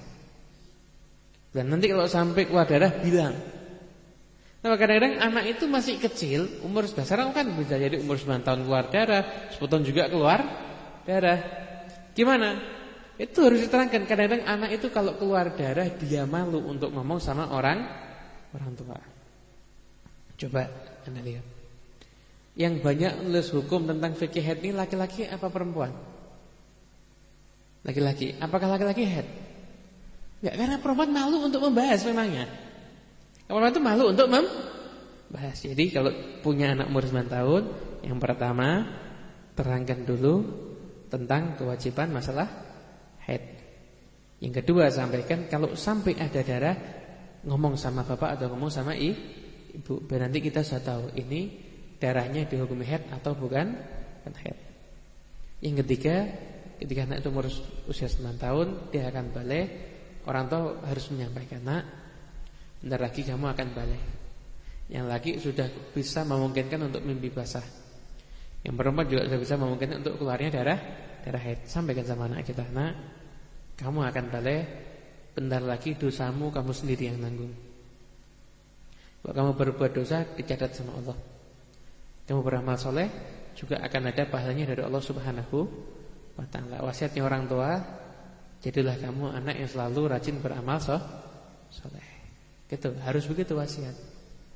Dan nanti kalau sampai keluar darah bilang. Nah, kadang-kadang anak itu masih kecil, umur dasar kan bisa jadi umur sembilan tahun keluar darah, sepuluh tahun juga keluar darah. Gimana? Itu harus diterangkan. Kadang-kadang anak itu kalau keluar darah dia malu untuk ngomong sama orang orang tua. Coba Anda lihat. Yang banyak nulis hukum tentang fikih haid ini laki-laki apa perempuan? Laki-laki. Apakah laki-laki haid? Enggak, karena perempuan malu untuk membahas memangnya. Perempuan itu malu untuk membahas. Jadi kalau punya anak umur sembilan tahun, yang pertama terangkan dulu tentang kewajiban masalah haid. Yang kedua sampaikan kalau sampai ada darah ngomong sama bapak atau ngomong sama ibu, biar nanti kita sudah tahu ini darahnya dihukumi haid atau bukan bukan haid. Yang ketiga, ketika anak itu umur usia sembilan tahun dia akan balik, orang tua harus menyampaikan, nak, bentar lagi kamu akan balik. Yang laki sudah bisa memungkinkan untuk mimpi basah. Yang perempuan juga sudah bisa memungkinkan untuk keluarnya darah darah haid. Sampaikan sama anak kita, nak, kamu akan balik, bentar lagi dosamu kamu sendiri yang nanggung. Kalau kamu berbuat dosa dicatat sama Allah. Kamu beramal soleh juga akan ada pahalanya dari Allah Subhanahu wa ta'ala. Wasiatnya orang tua, jadilah kamu anak yang selalu rajin beramal soleh. Gitu, harus begitu wasiat.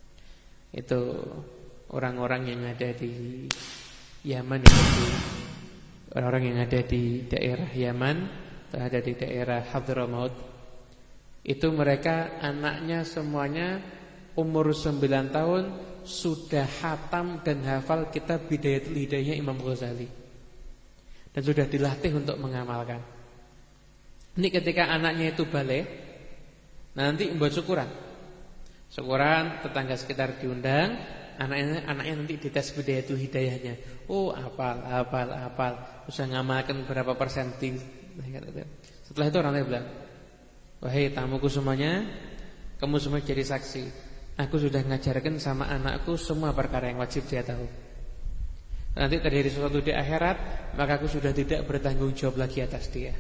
Itu orang-orang yang ada di Yaman, yang di, orang-orang yang ada di daerah Yaman atau ada di daerah Hadramaut. Itu mereka anaknya semuanya umur sembilan tahun sudah hatam dan hafal kitab Bidayatul Hidayah Imam Ghazali, dan sudah dilatih untuk mengamalkan. Ini ketika anaknya itu balik, nanti buat syukuran. Syukuran, tetangga sekitar diundang, anaknya anaknya nanti dites Bidayatul Hidayahnya. Oh, hafal, hafal, hafal. Bisa ngamalkan berapa persen. Setelah itu orangnya bilang, wahai tamuku semuanya, kamu semua jadi saksi. Aku sudah ngajarkan sama anakku semua perkara yang wajib dia tahu. Nanti terjadi sesuatu di akhirat, maka aku sudah tidak bertanggung jawab lagi atas dia.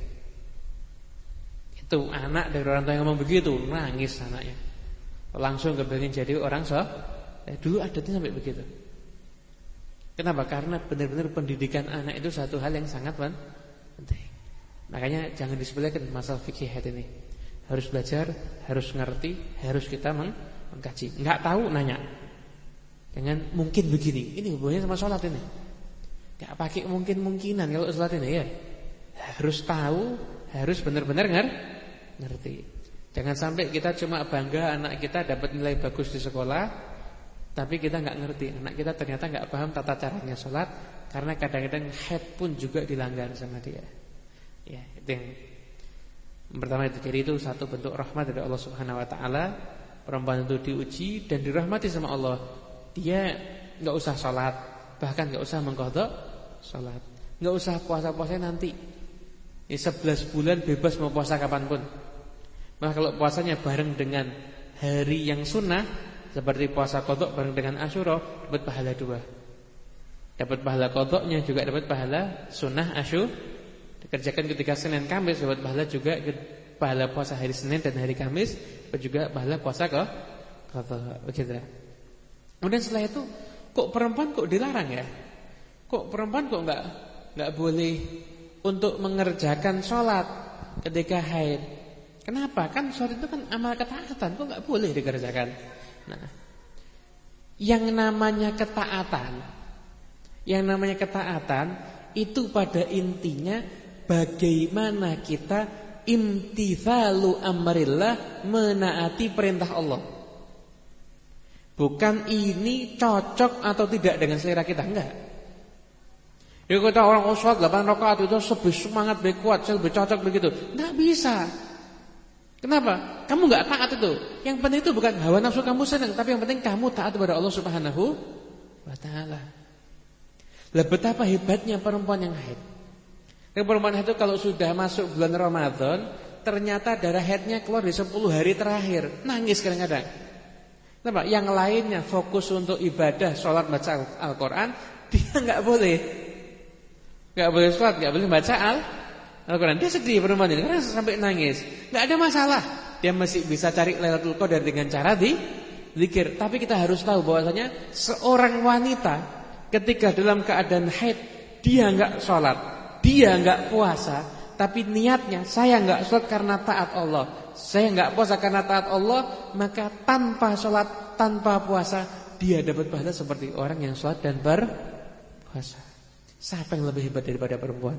Itu anak dari orang tua yang ngomong begitu, nangis anaknya. Langsung kepengen jadi orang so. Eh, dulu adatnya sampai begitu. Kenapa? Karena benar-benar pendidikan anak itu satu hal yang sangat penting. Makanya jangan disepelekan masalah fikih ini. Harus belajar, harus ngerti, harus kita meng mengkaji. Enggak tahu nanya. Jangan mungkin begini. Ini hubungannya sama sholat ini. Enggak pakai mungkin-mungkinan kalau sholat ini ya. Harus tahu, harus benar-benar ngerti. Jangan sampai kita cuma bangga anak kita dapat nilai bagus di sekolah, tapi kita enggak ngerti. Anak kita ternyata enggak paham tata caranya sholat, karena kadang-kadang haid pun juga dilanggar sama dia. Ya, itu yang pertama itu. Jadi itu satu bentuk rahmat dari Allah Subhanahu wa taala. Perempuan itu diuji dan dirahmati sama Allah. Dia enggak usah sholat, bahkan enggak usah mengqadha sholat, enggak usah puasa-puasa nanti. Ini sebelas bulan bebas mau puasa kapanpun. Maka kalau puasanya bareng dengan hari yang sunnah, seperti puasa qadha bareng dengan Asyura, dapat pahala dua. Dapat pahala qadhanya, juga dapat pahala sunnah Asyura. Dikerjakan ketika Senin Kamis, dapat pahala juga pahala puasa hari Senin dan hari Kamis, dan juga pahala puasa ke qadha. Begitu. Kemudian setelah itu, kok perempuan kok dilarang ya? Kok perempuan kok enggak enggak boleh untuk mengerjakan sholat ketika haid? Kenapa? Kan sholat itu kan amal ketaatan, kok enggak boleh dikerjakan? Nah, yang namanya ketaatan, yang namanya ketaatan itu pada intinya bagaimana kita imtithalu amrillah, menaati perintah Allah. Bukan ini cocok atau tidak dengan selera kita, enggak. Ya kata orang oh sholat delapan rakaat itu lebih semangat, lebih kuat, lebih cocok begitu. Enggak bisa. Kenapa? Kamu enggak taat itu. Yang penting itu bukan hawa nafsu kamu senang, tapi yang penting kamu taat kepada Allah Subhanahu wa taala. Lah betapa hebatnya perempuan yang haid. Yang perempuan itu kalau sudah masuk bulan Ramadan, ternyata darah haidnya keluar di sepuluh hari terakhir. Nangis kadang-kadang. Kenapa? Yang lainnya fokus untuk ibadah, sholat, baca Al-Quran, dia enggak boleh. Enggak boleh sholat, enggak boleh baca Al-Quran. Dia sedih perempuan ini karena sampai nangis. Enggak ada masalah. Dia masih bisa cari Lailatul Qadar dengan cara di zikir. Tapi kita harus tahu bahwasanya seorang wanita ketika dalam keadaan haid, dia enggak sholat, dia enggak puasa, tapi niatnya saya enggak sholat karena taat Allah, saya enggak puasa karena taat Allah, maka tanpa sholat, tanpa puasa, dia dapat pahala seperti orang yang sholat dan berpuasa. Siapa yang lebih hebat daripada perempuan?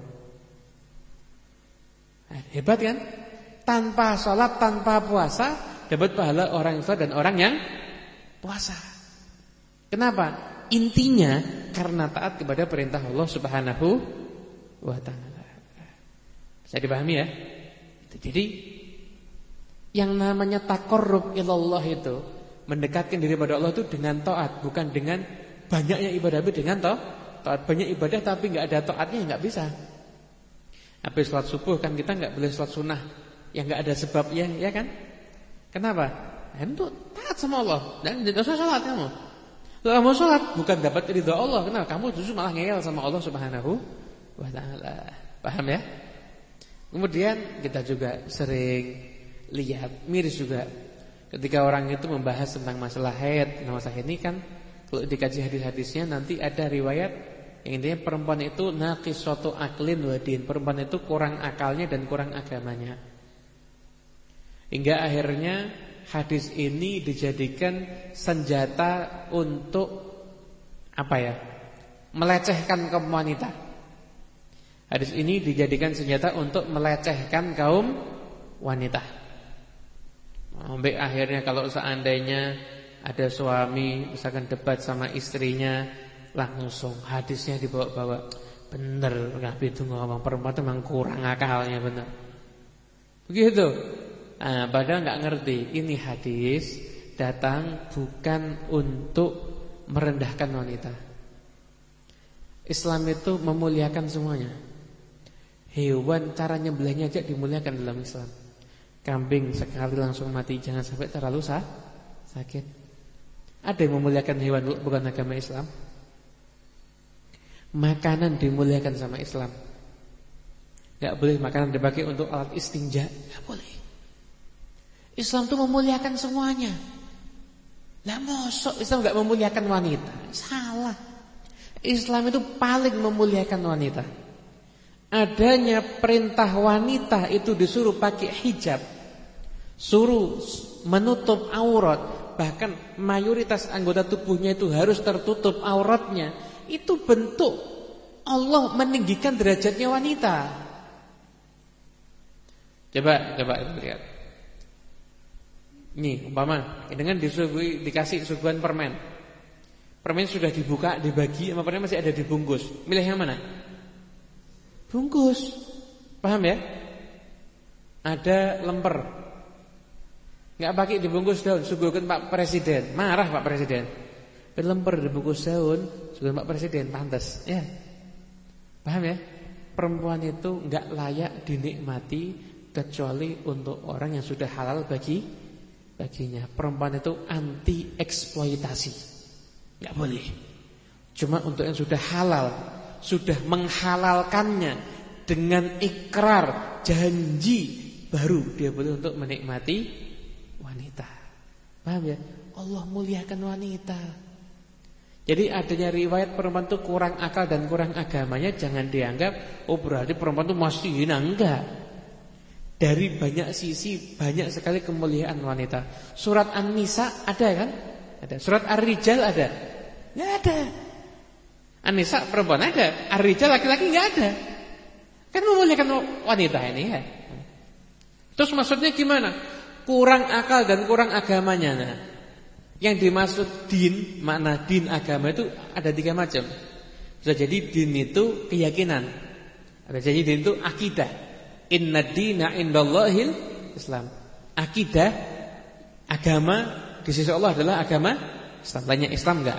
Hebat kan? Tanpa sholat, tanpa puasa, dapat pahala orang yang sholat dan orang yang puasa. Kenapa? Intinya karena taat kepada perintah Allah Subhanahu wa ta'ala. Bisa dipahami ya? Jadi yang namanya taqarrub ilallah itu, mendekatkan diri pada Allah itu dengan taat, bukan dengan banyaknya ibadah, tapi dengan taat. Taat banyak ibadah tapi enggak ada taatnya, enggak bisa. Habis sholat subuh kan kita enggak boleh sholat sunnah yang enggak ada sebabnya, ya kan? Kenapa? Ya, untuk taat sama Allah dan tidak usah sholat kamu. Kalau kamu sholat bukan dapat ridha Allah, kenapa? Kamu justru malah ngeyel sama Allah Subhanahu wa ta'ala. Paham ya? Kemudian kita juga sering lihat, miris juga ketika orang itu membahas tentang masalah haid. Nah, masalah ini kan kalau dikaji hadis-hadisnya nanti ada riwayat yang intinya perempuan itu naqisatu aqlin wa din. Perempuan itu kurang akalnya dan kurang agamanya. Hingga akhirnya hadis ini dijadikan senjata untuk apa ya? Melecehkan kaum wanita. Hadis ini dijadikan senjata untuk melecehkan kaum wanita. Sampai akhirnya kalau seandainya ada suami misalkan debat sama istrinya, langsung hadisnya dibawa-bawa. Bener, Nabi itu ngomong perempuan itu memang kurang akalnya, bener. Begitu. Nah, padahal nggak ngerti. Ini hadis datang bukan untuk merendahkan wanita. Islam itu memuliakan semuanya. Hewan cara nyembelihnya aja dimuliakan dalam Islam. Kambing sekali langsung mati, jangan sampai terlalu sah, sakit. Ada yang memuliakan hewan bukan agama Islam. Makanan dimuliakan sama Islam. Gak boleh makanan dipakai untuk alat istinja, gak boleh. Islam itu memuliakan semuanya. Lah mosok Islam gak memuliakan wanita? Salah. Islam itu paling memuliakan wanita. Adanya perintah wanita itu disuruh pakai hijab, suruh menutup aurat, bahkan mayoritas anggota tubuhnya itu harus tertutup auratnya. Itu bentuk Allah meninggikan derajatnya wanita. Coba, coba lihat. Nih, umpama dengan disuguhi, dikasih suguhan permen. Permen sudah dibuka, dibagi, sama permen masih ada dibungkus. Milih yang mana? Bungkus. Paham ya? Ada lemper, nggak pakai dibungkus daun, suguhkan Pak Presiden. Marah Pak Presiden. Lemper dibungkus daun, suguhkan Pak Presiden, pantas ya. Paham ya? Perempuan itu nggak layak dinikmati kecuali untuk orang yang sudah halal bagi baginya. Perempuan itu anti eksploitasi, nggak boleh. Cuma untuk yang sudah halal, sudah menghalalkannya dengan ikrar janji, baru dia boleh untuk menikmati wanita. Paham ya? Allah muliakan wanita. Jadi adanya riwayat perempuan itu kurang akal dan kurang agamanya, jangan dianggap oh berarti perempuan itu masih hina. Enggak. Dari banyak sisi banyak sekali kemuliaan wanita. Surat An-Nisa ada kan? Ada. Surat Ar-Rijal ada? Enggak ada. An-Nisa perempuan ada, Ar-Rijal laki-laki enggak ada. Kan memuliakan wanita ini ya. Terus maksudnya gimana? Kurang akal dan kurang agamanya. Nah, yang dimaksud din, makna din agama itu ada tiga macam. Bisa jadi din itu keyakinan. Ada jadi din itu akidah. Inna dina indallahil Islam. Akidah, agama di sisi Allah adalah agama Islam. Lainnya Islam enggak.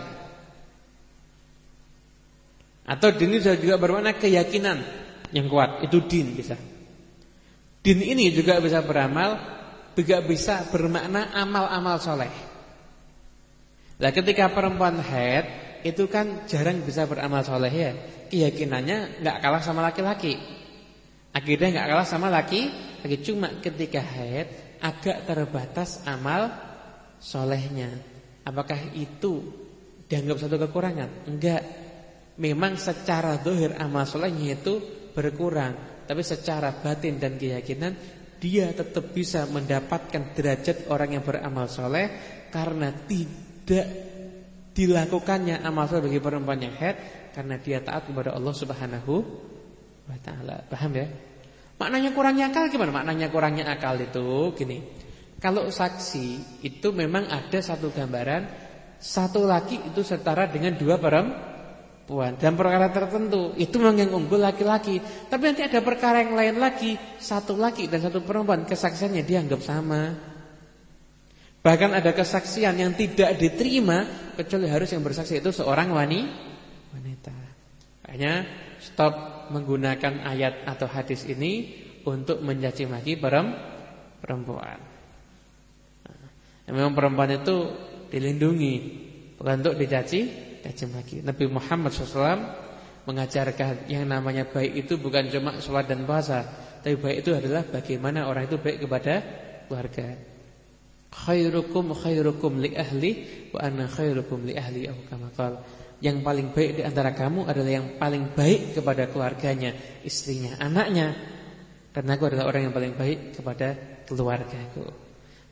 Atau din itu juga bermakna keyakinan yang kuat, itu din bisa. Din ini juga bisa beramal, juga bisa bermakna amal-amal soleh. Nah ketika perempuan haid itu kan jarang bisa beramal soleh ya. Keyakinannya nggak kalah sama laki-laki, akidah nggak kalah sama laki. Lagi cuma ketika haid agak terbatas amal solehnya. Apakah itu dianggap satu kekurangan? Enggak. Memang secara zahir amal solehnya itu berkurang, tapi secara batin dan keyakinan dia tetap bisa mendapatkan derajat orang yang beramal soleh karena tidak dilakukannya amal soleh bagi perempuan yang haid karena dia taat kepada Allah Subhanahu wa taala. Paham ya? Maknanya kurangnya akal gimana? Maknanya kurangnya akal itu gini. Kalau saksi itu memang ada satu gambaran, satu laki itu setara dengan dua perempuan. Dan perkara tertentu itu memang yang unggul laki-laki. Tapi nanti ada perkara yang lain lagi, satu laki dan satu perempuan kesaksiannya dianggap sama. Bahkan ada kesaksian yang tidak diterima kecuali harus yang bersaksi itu seorang wanita. Makanya stop menggunakan ayat atau hadis ini untuk mencaci maki perempuan. Nah, memang perempuan itu dilindungi, bukan untuk dicaci caci maki. Nabi Muhammad shallallahu alaihi wasallam mengajarkan yang namanya baik itu bukan cuma sholat dan puasa, tapi baik itu adalah bagaimana orang itu baik kepada keluarga. Khairukum khairukum li ahli wa ana khairukum li ahli atau kama qala. Yang paling baik di antara kamu adalah yang paling baik kepada keluarganya, istrinya, anaknya. Dan aku adalah orang yang paling baik kepada keluargaku.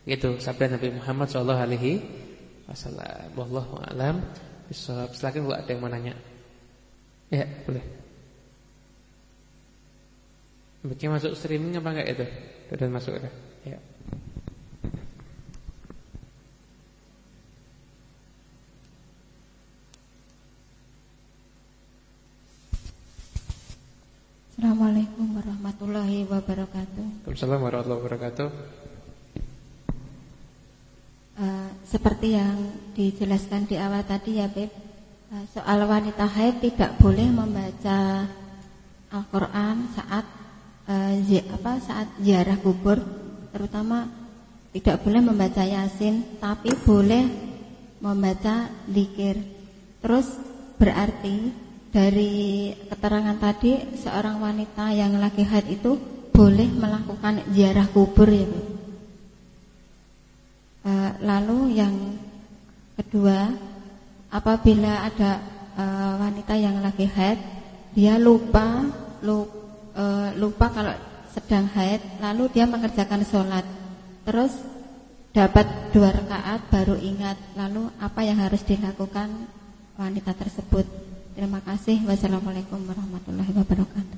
Itu sabda Nabi Muhammad shallallahu alaihi wasallam. Wallahu a'lam bishawab. Silakan kalau ada yang mau nanya. Ya, boleh. Bikin masuk streaming apa enggak itu? Sudah masuk ya. Ya. Assalamualaikum warahmatullahi wabarakatuh. Waalaikumsalam warahmatullahi wabarakatuh. Uh, seperti yang dijelaskan di awal tadi ya Beb, uh, soal wanita haid tidak boleh membaca Al-Quran saat uh, zi, apa, saat ziarah kubur, terutama tidak boleh membaca Yasin, tapi boleh membaca zikir. Terus berarti dari keterangan tadi seorang wanita yang lagi haid itu boleh melakukan ziarah kubur ya Bu. E, lalu yang kedua, apabila ada e, wanita yang lagi haid, dia lupa lupa, e, lupa kalau sedang haid, lalu dia mengerjakan sholat, terus dapat dua rakaat baru ingat, lalu apa yang harus dilakukan wanita tersebut? Terima kasih. Wassalamualaikum warahmatullahi wabarakatuh.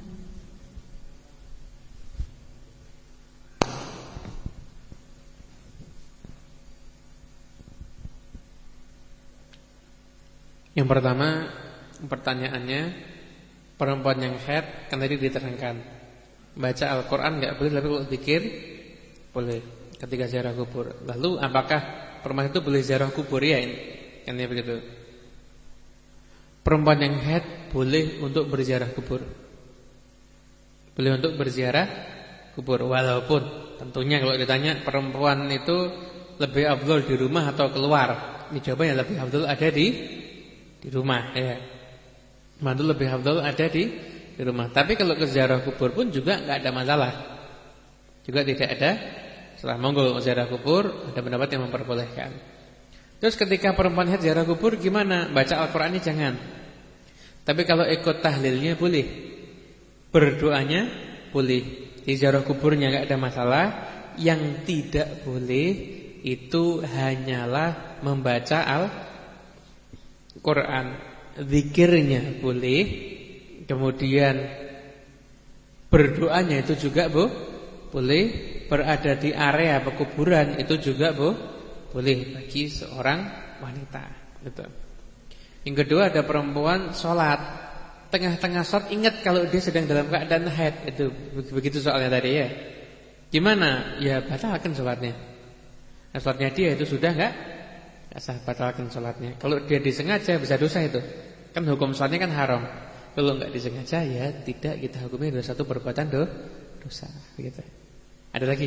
Yang pertama, pertanyaannya, perempuan yang haid kan tadi diterangkan, baca Al-Quran enggak boleh, tapi kalau zikir boleh ketika ziarah kubur. Lalu apakah perempuan itu boleh ziarah kubur ya? Ini kan ya begitu. Perempuan yang haid boleh untuk berziarah kubur. Boleh untuk berziarah kubur. Walaupun tentunya kalau ditanya perempuan itu lebih afdal di rumah atau keluar, ini jawabannya lebih afdal ada di di rumah ya. Mantu lebih afdal ada di di rumah. Tapi kalau ke ziarah kubur pun juga enggak ada masalah. Juga tidak ada salah. Monggo ziarah kubur, ada pendapat yang memperbolehkan. Terus ketika perempuan haid ziarah kubur gimana? Baca Al-Qur'annya jangan. Tapi kalau ikut tahlilnya boleh. Berdoanya boleh. Di ziarah kuburnya enggak ada masalah. Yang tidak boleh itu hanyalah membaca Al-Qur'an. Zikirnya boleh. Kemudian berdoanya itu juga bu, boleh. Berada di area pekuburan itu juga bu, boleh bagi seorang wanita. Gitu. Yang kedua, ada perempuan sholat, tengah-tengah sholat ingat kalau dia sedang dalam keadaan haid. Itu begitu soalnya tadi ya. Gimana? Ya batalkan sholatnya. Nah, sholatnya dia itu sudah enggak sah, batalkan sholatnya. Kalau dia disengaja bisa dosa itu. Kan hukum sholatnya kan haram. Kalau enggak disengaja ya tidak kita hukumi dosa, satu perbuatan do, dosa. Begitu. Ada lagi?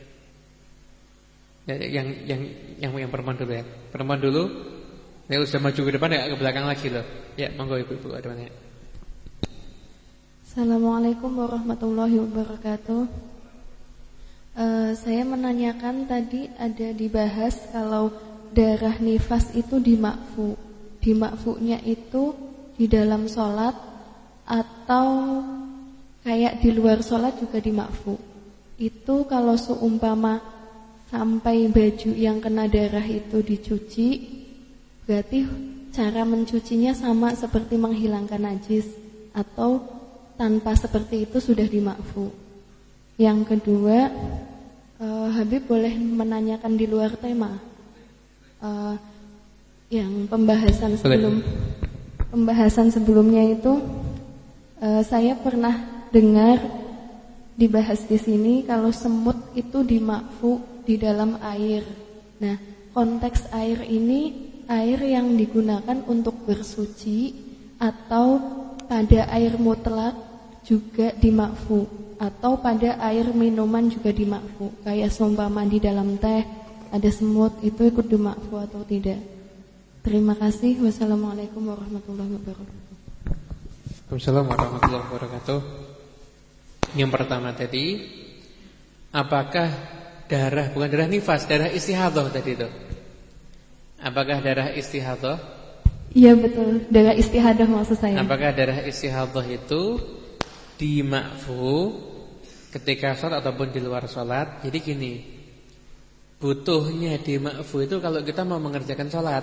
Ya, yang yang yang yang perempuan dulu ya. Perempuan dulu. Ya sudah maju ke depan ya, ke belakang lagi loh. Ya, monggo ibu-ibu ada mana? Assalamualaikum warahmatullahi wabarakatuh. uh, Saya menanyakan tadi ada dibahas kalau darah nifas itu dimakfu. Dimakfunya itu di dalam sholat atau kayak di luar sholat juga dimakfu. Itu kalau seumpama sampai baju yang kena darah itu dicuci, berarti cara mencucinya sama seperti menghilangkan najis, atau tanpa seperti itu sudah dimakfu. Yang kedua, uh, Habib boleh menanyakan di luar tema. uh, Yang pembahasan sebelum Pembahasan sebelumnya itu uh, saya pernah dengar dibahas di sini kalau semut itu dimakfu di dalam air. Nah, konteks air ini air yang digunakan untuk bersuci atau pada air mutlak juga dimakfu, atau pada air minuman juga dimakfu. Kayak seumpama di dalam teh ada semut, itu ikut dimakfu atau tidak? Terima kasih. Wassalamualaikum warahmatullahi wabarakatuh. Waalaikumsalam warahmatullahi wabarakatuh. Yang pertama tadi, apakah darah, bukan darah nifas, darah istihadhah tadi itu? Apakah darah istihadhah? Iya betul, darah istihadhah maksud saya. Apakah darah istihadhah itu dimakfu ketika sholat ataupun di luar sholat? Jadi gini, butuhnya di ma'fu itu kalau kita mau mengerjakan sholat,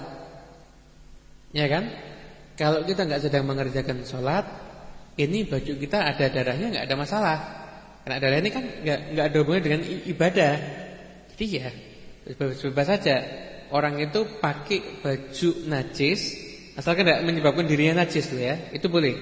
ya kan? Kalau kita nggak sedang mengerjakan sholat, ini baju kita ada darahnya nggak ada masalah. Karena darah ini kan nggak nggak ada hubungannya dengan ibadah. Jadi ya bebas saja. Orang itu pakai baju najis asalkan tidak menyebabkan dirinya najis loh ya, itu boleh.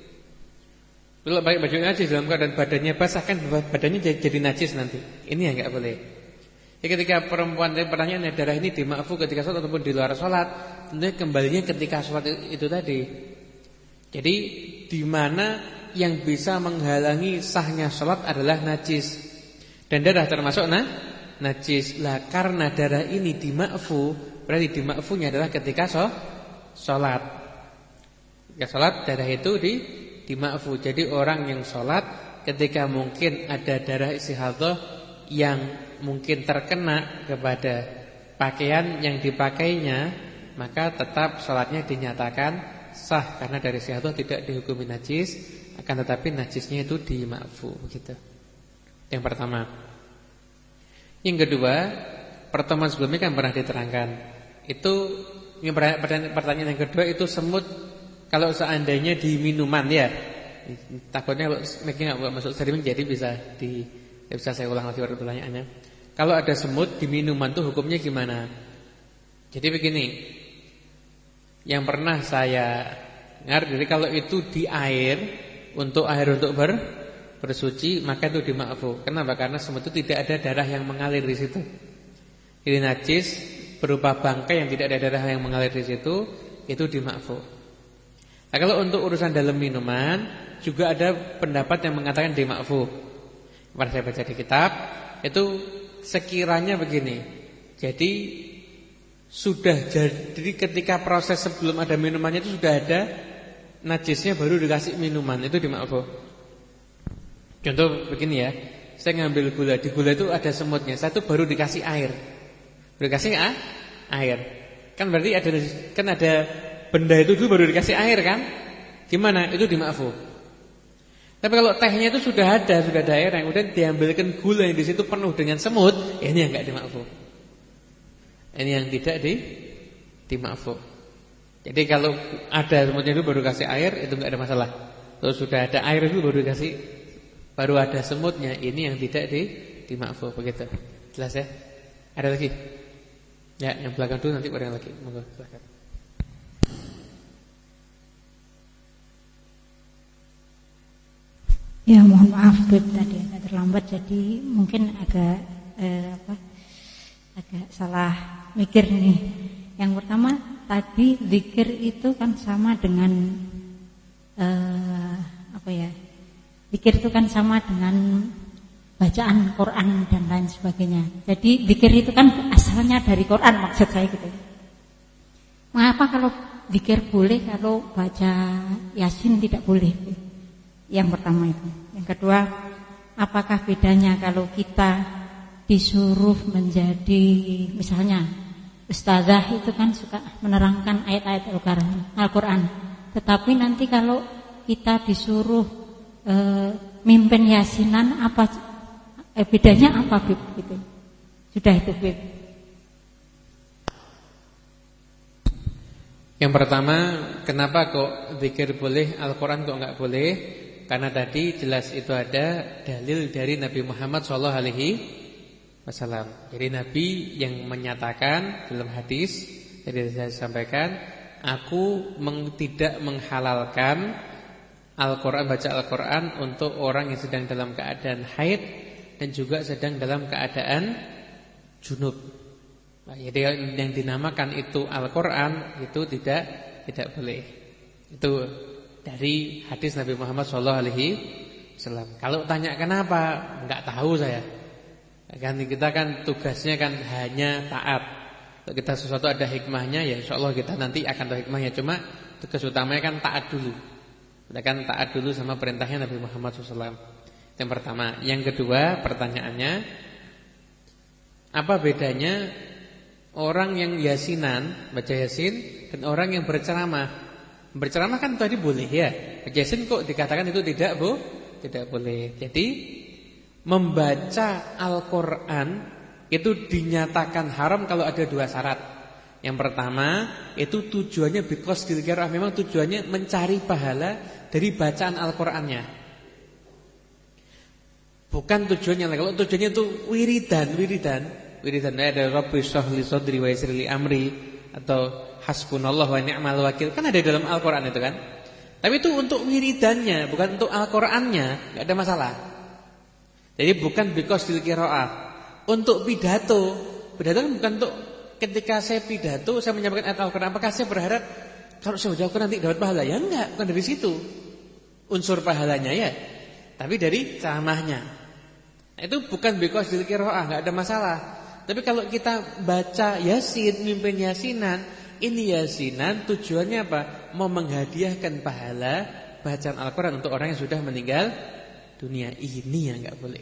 Kalau pakai baju najis dalam keadaan badannya basah kan badannya jadi, jadi najis nanti. Ini yang nggak boleh. Ya, ketika perempuan pertanyaannya darah ini dima'fu ketika sholat ataupun di luar sholat, tentunya kembalinya ketika sholat itu, itu tadi. Jadi di mana yang bisa menghalangi sahnya sholat adalah najis dan darah termasuk nah najis. Lah karena darah ini dima'fu, berarti dima'funya adalah ketika sholat. Ketika sholat darah itu di dima'fu. Jadi orang yang sholat ketika mungkin ada darah istihadhah yang mungkin terkena kepada pakaian yang dipakainya, maka tetap sholatnya dinyatakan sah karena dari istihadhah tidak dihukumi najis, akan tetapi najisnya itu dima'fu begitu. Yang pertama. Yang kedua, pertemuan sebelumnya kan pernah diterangkan. Itu yang pertanyaan yang kedua itu semut kalau seandainya di minuman ya. Takutnya kalau making enggak masuk streaming jadi bisa di bisa saya ulang lagi pertanyaannya. Kalau ada semut di minuman tuh hukumnya gimana? Jadi begini. Yang pernah saya dengar, jadi kalau itu di air untuk air untuk ber bersuci maka itu dima'fu. Kenapa? Karena semut itu tidak ada darah yang mengalir di situ. Jadi najis berupa bangkai yang tidak ada darah yang mengalir di situ, itu dima'fu. Nah, kalau untuk urusan dalam minuman juga ada pendapat yang mengatakan dima'fu. Pernah saya baca di kitab, itu sekiranya begini. Jadi sudah jadi ketika proses sebelum ada minumannya itu sudah ada najisnya baru dikasih minuman, itu dima'fu. Contoh begini ya, saya ngambil gula, di gula itu ada semutnya, saya tuh baru dikasih air, baru dikasih ah, air, kan berarti ada kan ada benda itu dulu baru dikasih air kan, gimana? Itu dima'fu. Tapi kalau tehnya itu sudah ada, sudah ada air, yang kemudian diambilkan gula yang di situ penuh dengan semut, ya ini yang nggak dima'fu, ini yang tidak di dima'fu. Jadi kalau ada semutnya itu baru kasih air, itu nggak ada masalah. Kalau sudah ada air itu baru dikasih baru ada semutnya, ini yang tidak di dima'fu begitu. Jelas ya? Ada lagi? Ya, yang belakang dulu nanti baru yang lagi. Monggo silakan. Ya, mohon maaf Beb, tadi agak terlambat jadi mungkin agak eh, apa? Agak salah mikir nih. Yang pertama tadi zikir itu kan sama dengan eh, apa ya? Zikir itu kan sama dengan bacaan Quran dan lain sebagainya. Jadi zikir itu kan asalnya dari Quran, maksud saya gitu. Mengapa kalau zikir boleh, kalau baca Yasin tidak boleh? Yang pertama itu. Yang kedua, apakah bedanya kalau kita disuruh menjadi misalnya ustazah itu kan suka menerangkan ayat-ayat Al-Quran, tetapi nanti kalau kita disuruh E, mimpin yasinan, apa eh, bedanya apa Bib gitu. Sudah itu Bib. Yang pertama, kenapa kok zikir boleh, Al-Quran kok enggak boleh? Karena tadi jelas itu ada dalil dari Nabi Muhammad shallallahu alaihi wasallam. Jadi Nabi yang menyatakan dalam hadis, jadi saya sampaikan, aku meng, tidak menghalalkan Al-Quran, baca Al-Quran untuk orang yang sedang dalam keadaan haid dan juga sedang dalam keadaan junub. Nah, jadi yang dinamakan itu Al-Quran itu tidak tidak boleh. Itu dari hadis Nabi Muhammad shallallahu alaihi wasallam. Kalau tanya kenapa, enggak tahu saya. Kan kita kan tugasnya kan hanya taat. Kalau kita sesuatu ada hikmahnya, ya insya Allah kita nanti akan tahu hikmahnya. Cuma tugas utamanya kan taat dulu. Kita kan taat dulu sama perintahnya Nabi Muhammad shallallahu alaihi wasallam. Yang pertama. Yang kedua, pertanyaannya, apa bedanya orang yang yasinan, baca yasin, dan orang yang berceramah? Berceramah kan tadi boleh ya. Baca yasin kok dikatakan itu tidak bu, tidak boleh. Jadi membaca Al-Quran itu dinyatakan haram kalau ada dua syarat. Yang pertama, itu tujuannya biqasdil qiraah, memang tujuannya mencari pahala dari bacaan Al-Qur'annya. Bukan tujuannya lain. Kalau tujuannya itu wiridan, wiridan, wiridan ada Rabbi shrah li sadri wa yassir li amri atau hasbunallah wa ni'mal wakil, kan ada dalam Al-Qur'an itu kan. Tapi itu untuk wiridannya, bukan untuk Al-Qur'annya, enggak ada masalah. Jadi bukan biqasdil qiraah. Untuk pidato, pidato kan bukan untuk ketika saya pidato, saya menyampaikan ayat Al-Qur'an, apakah saya berharap kalau saya baca Al-Qur'an nanti dapat pahala? Ya enggak, bukan dari situ unsur pahalanya ya. Tapi dari ceramahnya. Nah, itu bukan biqasdil qiraah, enggak ada masalah. Tapi kalau kita baca Yasin, mimpin Yasinan, ini Yasinan tujuannya apa? Mau menghadiahkan pahala bacaan Al-Qur'an untuk orang yang sudah meninggal dunia. Ini yang enggak boleh.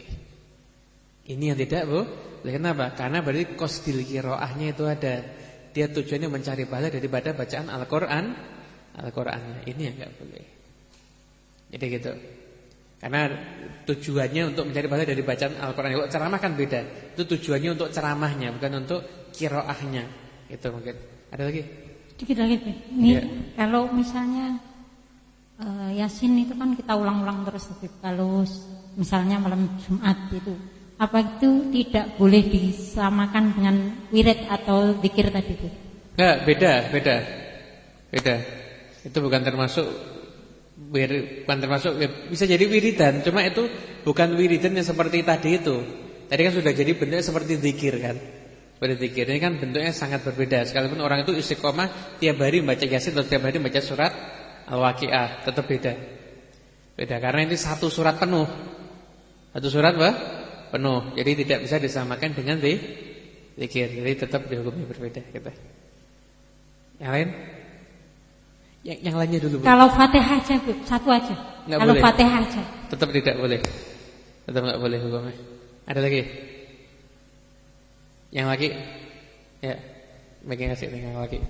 Ini yang tidak, Bu. Kenapa? Karena berarti qasdil qiraahnya itu ada. Dia tujuannya mencari pahala daripada bacaan Al-Qur'an, Al-Qur'annya. Ini yang enggak boleh. Jadi gitu. Karena tujuannya untuk mencari pahala dari bacaan Al-Qur'an. Kalau ceramah kan beda. Itu tujuannya untuk ceramahnya, bukan untuk qiraahnya. Itu mungkin. Ada lagi? Dikit lagi, Pak. Ini ya. Kalau misalnya uh, Yasin itu kan kita ulang-ulang terus, kalau misalnya malam Jumat itu, apa itu tidak boleh disamakan dengan wirid atau zikir tadi itu? Enggak, beda, beda. Beda. Itu bukan termasuk wirid, bukan termasuk, bisa jadi wiridan, cuma itu bukan wiridan yang seperti tadi itu. Tadi kan sudah jadi bentuknya seperti zikir kan. Seperti zikir ini kan bentuknya sangat berbeda. Sekalipun orang itu istiqomah tiap hari membaca Yasin atau tiap hari membaca surat Al-Waqiah, tetap beda. Beda karena ini satu surat penuh. Satu surat apa? Penuh. Jadi tidak bisa disamakan dengan zikir. Jadi tetap dihukumi berbeda gitu. Yang lain? Yang, yang lainnya dulu. Kalau Fatihah aja, Bu. Satu aja. Nggak Kalau boleh. Fatihah aja. Tetap tidak boleh. Tetap enggak boleh hukumnya. Ada lagi? Yang lagi? Ya. Bagi ngasih yang lagi.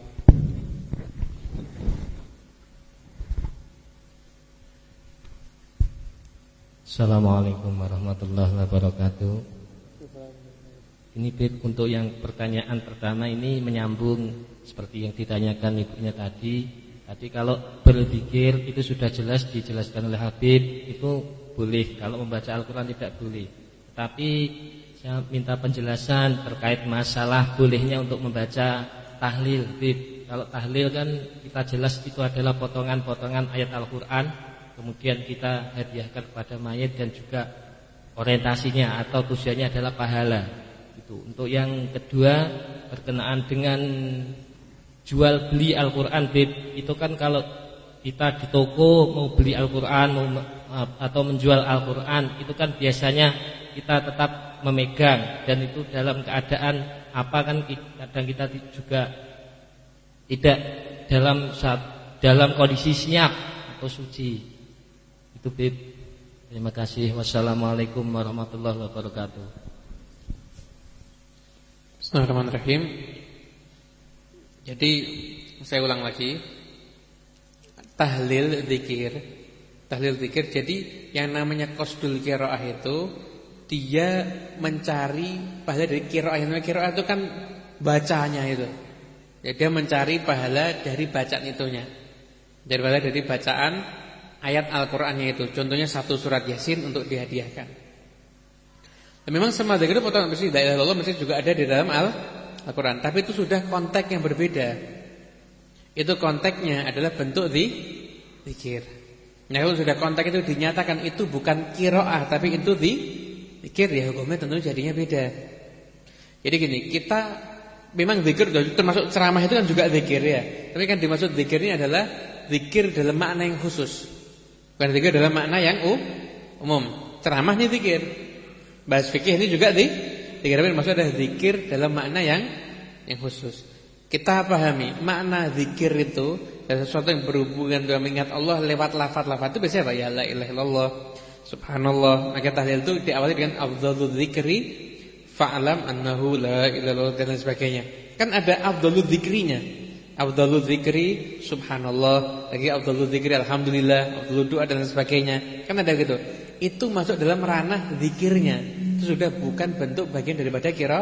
Assalamualaikum warahmatullahi wabarakatuh. Ini Bib, untuk yang pertanyaan pertama ini menyambung seperti yang ditanyakan ibunya tadi. Tadi kalau berzikir itu sudah jelas dijelaskan oleh Habib, itu boleh. Kalau membaca Al-Quran tidak boleh. Tapi saya minta penjelasan terkait masalah bolehnya untuk membaca tahlil, Bib. Kalau tahlil kan kita jelas itu adalah potongan-potongan ayat Al-Quran, kemudian kita hadiahkan kepada mayit dan juga orientasinya atau tujuannya adalah pahala. Itu. Untuk yang kedua berkenaan dengan jual beli Al-Quran, Bib, itu kan kalau kita di toko mau beli Al-Quran mau, atau menjual Al-Quran, itu kan biasanya kita tetap memegang, dan itu dalam keadaan apa kan kadang kita juga tidak dalam dalam kondisi siap atau suci. Itu Bib. Terima kasih. Wassalamualaikum warahmatullahi wabarakatuh. Bismillahirrahmanirrahim. Jadi saya ulang lagi. Tahlil zikir. Tahlil zikir. Jadi yang namanya qasdul qiraah itu dia mencari pahala dari qiraah. Yang namanya qiraah itu kan bacanya itu. Jadi dia mencari pahala dari bacaan itunya. Dari pahala dari bacaan ayat Al-Qur'annya itu. Contohnya satu surat Yasin untuk dihadiahkan. Dan memang semua zikir potongan mesti la ilaha illallah mesti juga ada di dalam Al-Qur'an, tapi itu sudah konteks yang berbeda. Itu konteksnya adalah bentuk zikir. Nah, kalau sudah konteks itu dinyatakan itu bukan qiraah tapi itu zikir, ya hukumnya tentu jadinya beda. Jadi gini, kita memang zikir termasuk ceramah itu kan juga zikir ya. Tapi kan dimaksud zikir ini adalah zikir dalam makna yang khusus. Bukan zikir dalam makna yang umum. Ceramah ini zikir. Bahas fikih ini juga zikir, tapi maksudnya adalah zikir dalam makna yang yang khusus. Kita pahami makna zikir itu adalah sesuatu yang berhubungan dengan mengingat Allah lewat lafaz-lafaz itu biasanya apa? Ya la ilaha illallah, subhanallah. Maka tahlil itu diawali dengan afdhalul dzikri fa'lam annahu la ilaha illallah dan lain sebagainya. Kan ada afdhalul dzikrinya. Afdhalul dzikri subhanallah, lagi afdhalul dzikri alhamdulillah, afdhalul doa dan lain sebagainya. Kan ada gitu. Itu masuk dalam ranah zikirnya. Itu sudah bukan bentuk bagian daripada qiraah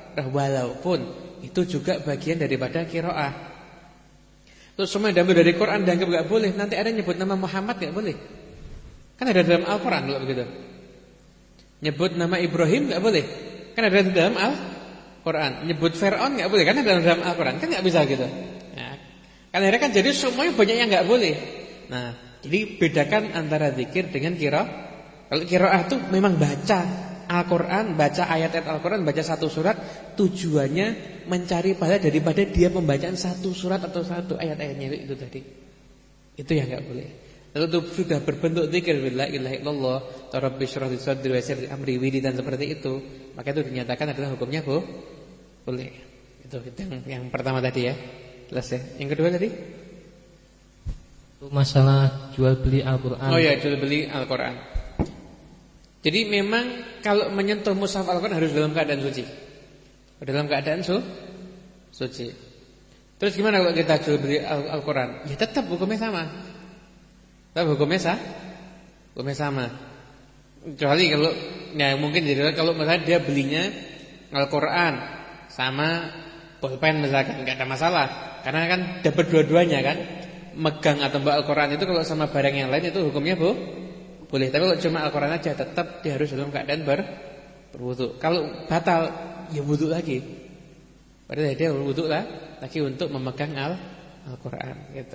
Walaupun itu juga bagian daripada qiraah. Terus semua yang diambil dari Quran dianggap enggak boleh. Nanti ada nyebut nama Muhammad enggak boleh. Kan ada dalam Al-Qur'an kalau begitu. Nyebut nama Ibrahim enggak boleh. Kan ada di dalam Al-Qur'an. Nyebut Fir'aun enggak boleh, kan ada dalam Al-Qur'an. Kan enggak bisa gitu. Ya. Kan akhirnya kan jadi semuanya banyak yang enggak boleh. Nah, jadi bedakan antara zikir dengan qiraah. Kalau qiraah itu memang baca Al-Quran, baca ayat-ayat Al-Quran, baca satu surat, tujuannya mencari pahala daripada dia pembacaan satu surat atau satu ayat-ayatnya itu tadi. Itu yang enggak boleh. Lalu itu sudah berbentuk zikir, la ilaha illallah, rabbi shrah li sadri wa yassir li amri, wiridan seperti itu, maka itu dinyatakan adalah hukumnya bu, boleh. Itu yang, yang pertama tadi ya. Jelas ya. Yang kedua tadi? Itu masalah jual beli Al-Quran. Oh ya, jual beli Al-Quran. Jadi memang kalau menyentuh mushaf Al-Quran harus dalam keadaan suci. Dalam keadaan su suci. Terus gimana kalau kita jual beli Al-Quran? Ya tetap hukumnya sama. Tetap hukumnya sah. Hukumnya sama. Kecuali kalau ya mungkin jadi kalau misalnya dia belinya Al-Quran sama pulpen misalkan, enggak ada masalah. Karena kan dapat dua-duanya kan. Megang atau bawa Al-Quran itu kalau sama barang yang lain itu hukumnya bu boleh. Tapi kalau cuma Al-Quran aja tetap dia harus dalam keadaan ber berwudu. Kalau batal ya wudu lagi. Padahal dia wudu lah lagi untuk memegang Al Al-Quran gitu.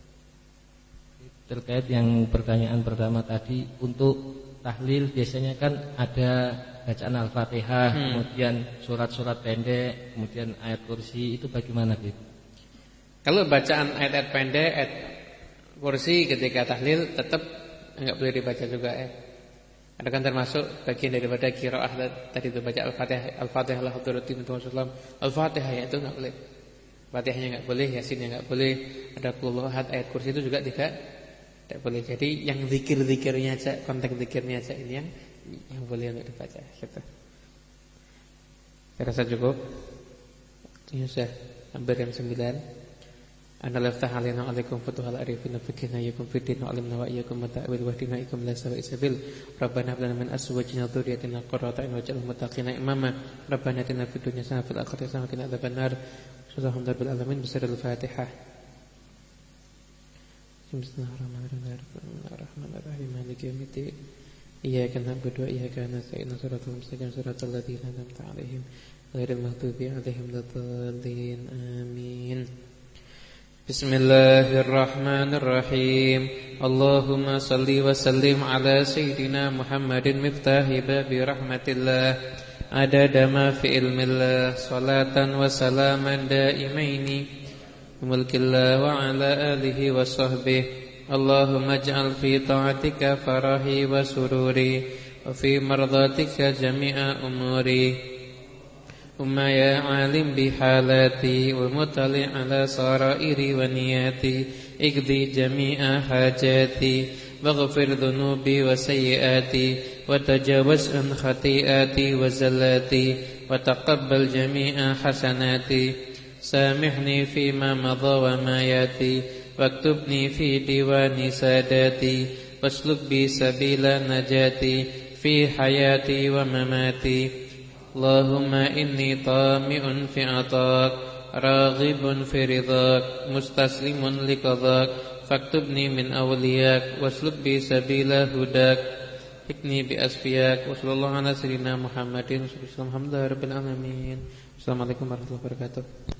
Terkait yang pertanyaan pertama tadi, untuk tahlil biasanya kan ada bacaan Al-Fatihah, hmm. kemudian surat-surat pendek, kemudian ayat kursi, itu bagaimana, Bib? Kalau bacaan ayat-ayat pendek, ayat kursi ketika tahlil tetap enggak boleh dibaca juga ya. Ada kan termasuk bagian daripada qiraah tadi itu baca Al-Fatihah, Al-Fatihah la hadratin Rasulullah. Al-Fatihah ya itu enggak boleh. Fatihahnya enggak boleh, Yasinnya enggak boleh, ada qul huwallahu ayat kursi itu juga tidak tidak boleh. Jadi yang zikir-zikirnya aja, konteks zikirnya aja ini yang yang boleh untuk dibaca gitu. Saya rasa cukup. Ini sudah hampir jam sembilan. Ana laftah alaina alaikum futuhal arifin fikina yakum fitin wa alimna wa iyyakum ta'wil wa dina ikum la sawa isabil. Rabbana hab lana min azwajina wa dhurriyyatina qurrata a'yun waj'alna muttaqina imama. Rabbana atina fid dunya hasanah wa fil akhirati hasanah wa qina adzabannar. Subhanallahu rabbil alamin. Bismillahirrahmanirrahim. Bismillahirrahmanirrahim. Maliki yaumiddin. Iyyaka na'budu wa iyyaka nasta'in. Shiratal mustaqim shiratal ladzina an'amta 'alaihim ghairil maghdubi 'alaihim waladdallin. Amin. Bismillahirrahmanirrahim. Allahumma salli wa sallim ala sayyidina Muhammadin miftahi babi rahmatillah adada ma fi ilmillah salatan wa salaman daimaini mulkillah wa ala alihi wa sahbihi. Allahumma ij'al fi ta'atika farahi wa sururi wa fi mardatika jami'a umuri. Umma ya alim bihalati wa mutali ala sarairi wa niyati igdi jami'a hajati waghfir dhunubi wa sayyiati wa tajawaz an khati'ati wa zallati wa taqabbal jami'a hasanati samihni fima madha wa ma yati waktubni fi diwani sadati wasluk bi sabila najati fi hayati wa mamati. Allahumma inni tami'un fi atak raghibun fi ridhak mustaslimun liqadak faktubni min awliyak wasluk bi sabila hudak hikni bi asfiyak wa sallallahu ala sayyidina Muhammadin sallallahu alaihi wasallam. Alhamdulillahi rabbil alamin. Assalamualaikum warahmatullahi wabarakatuh.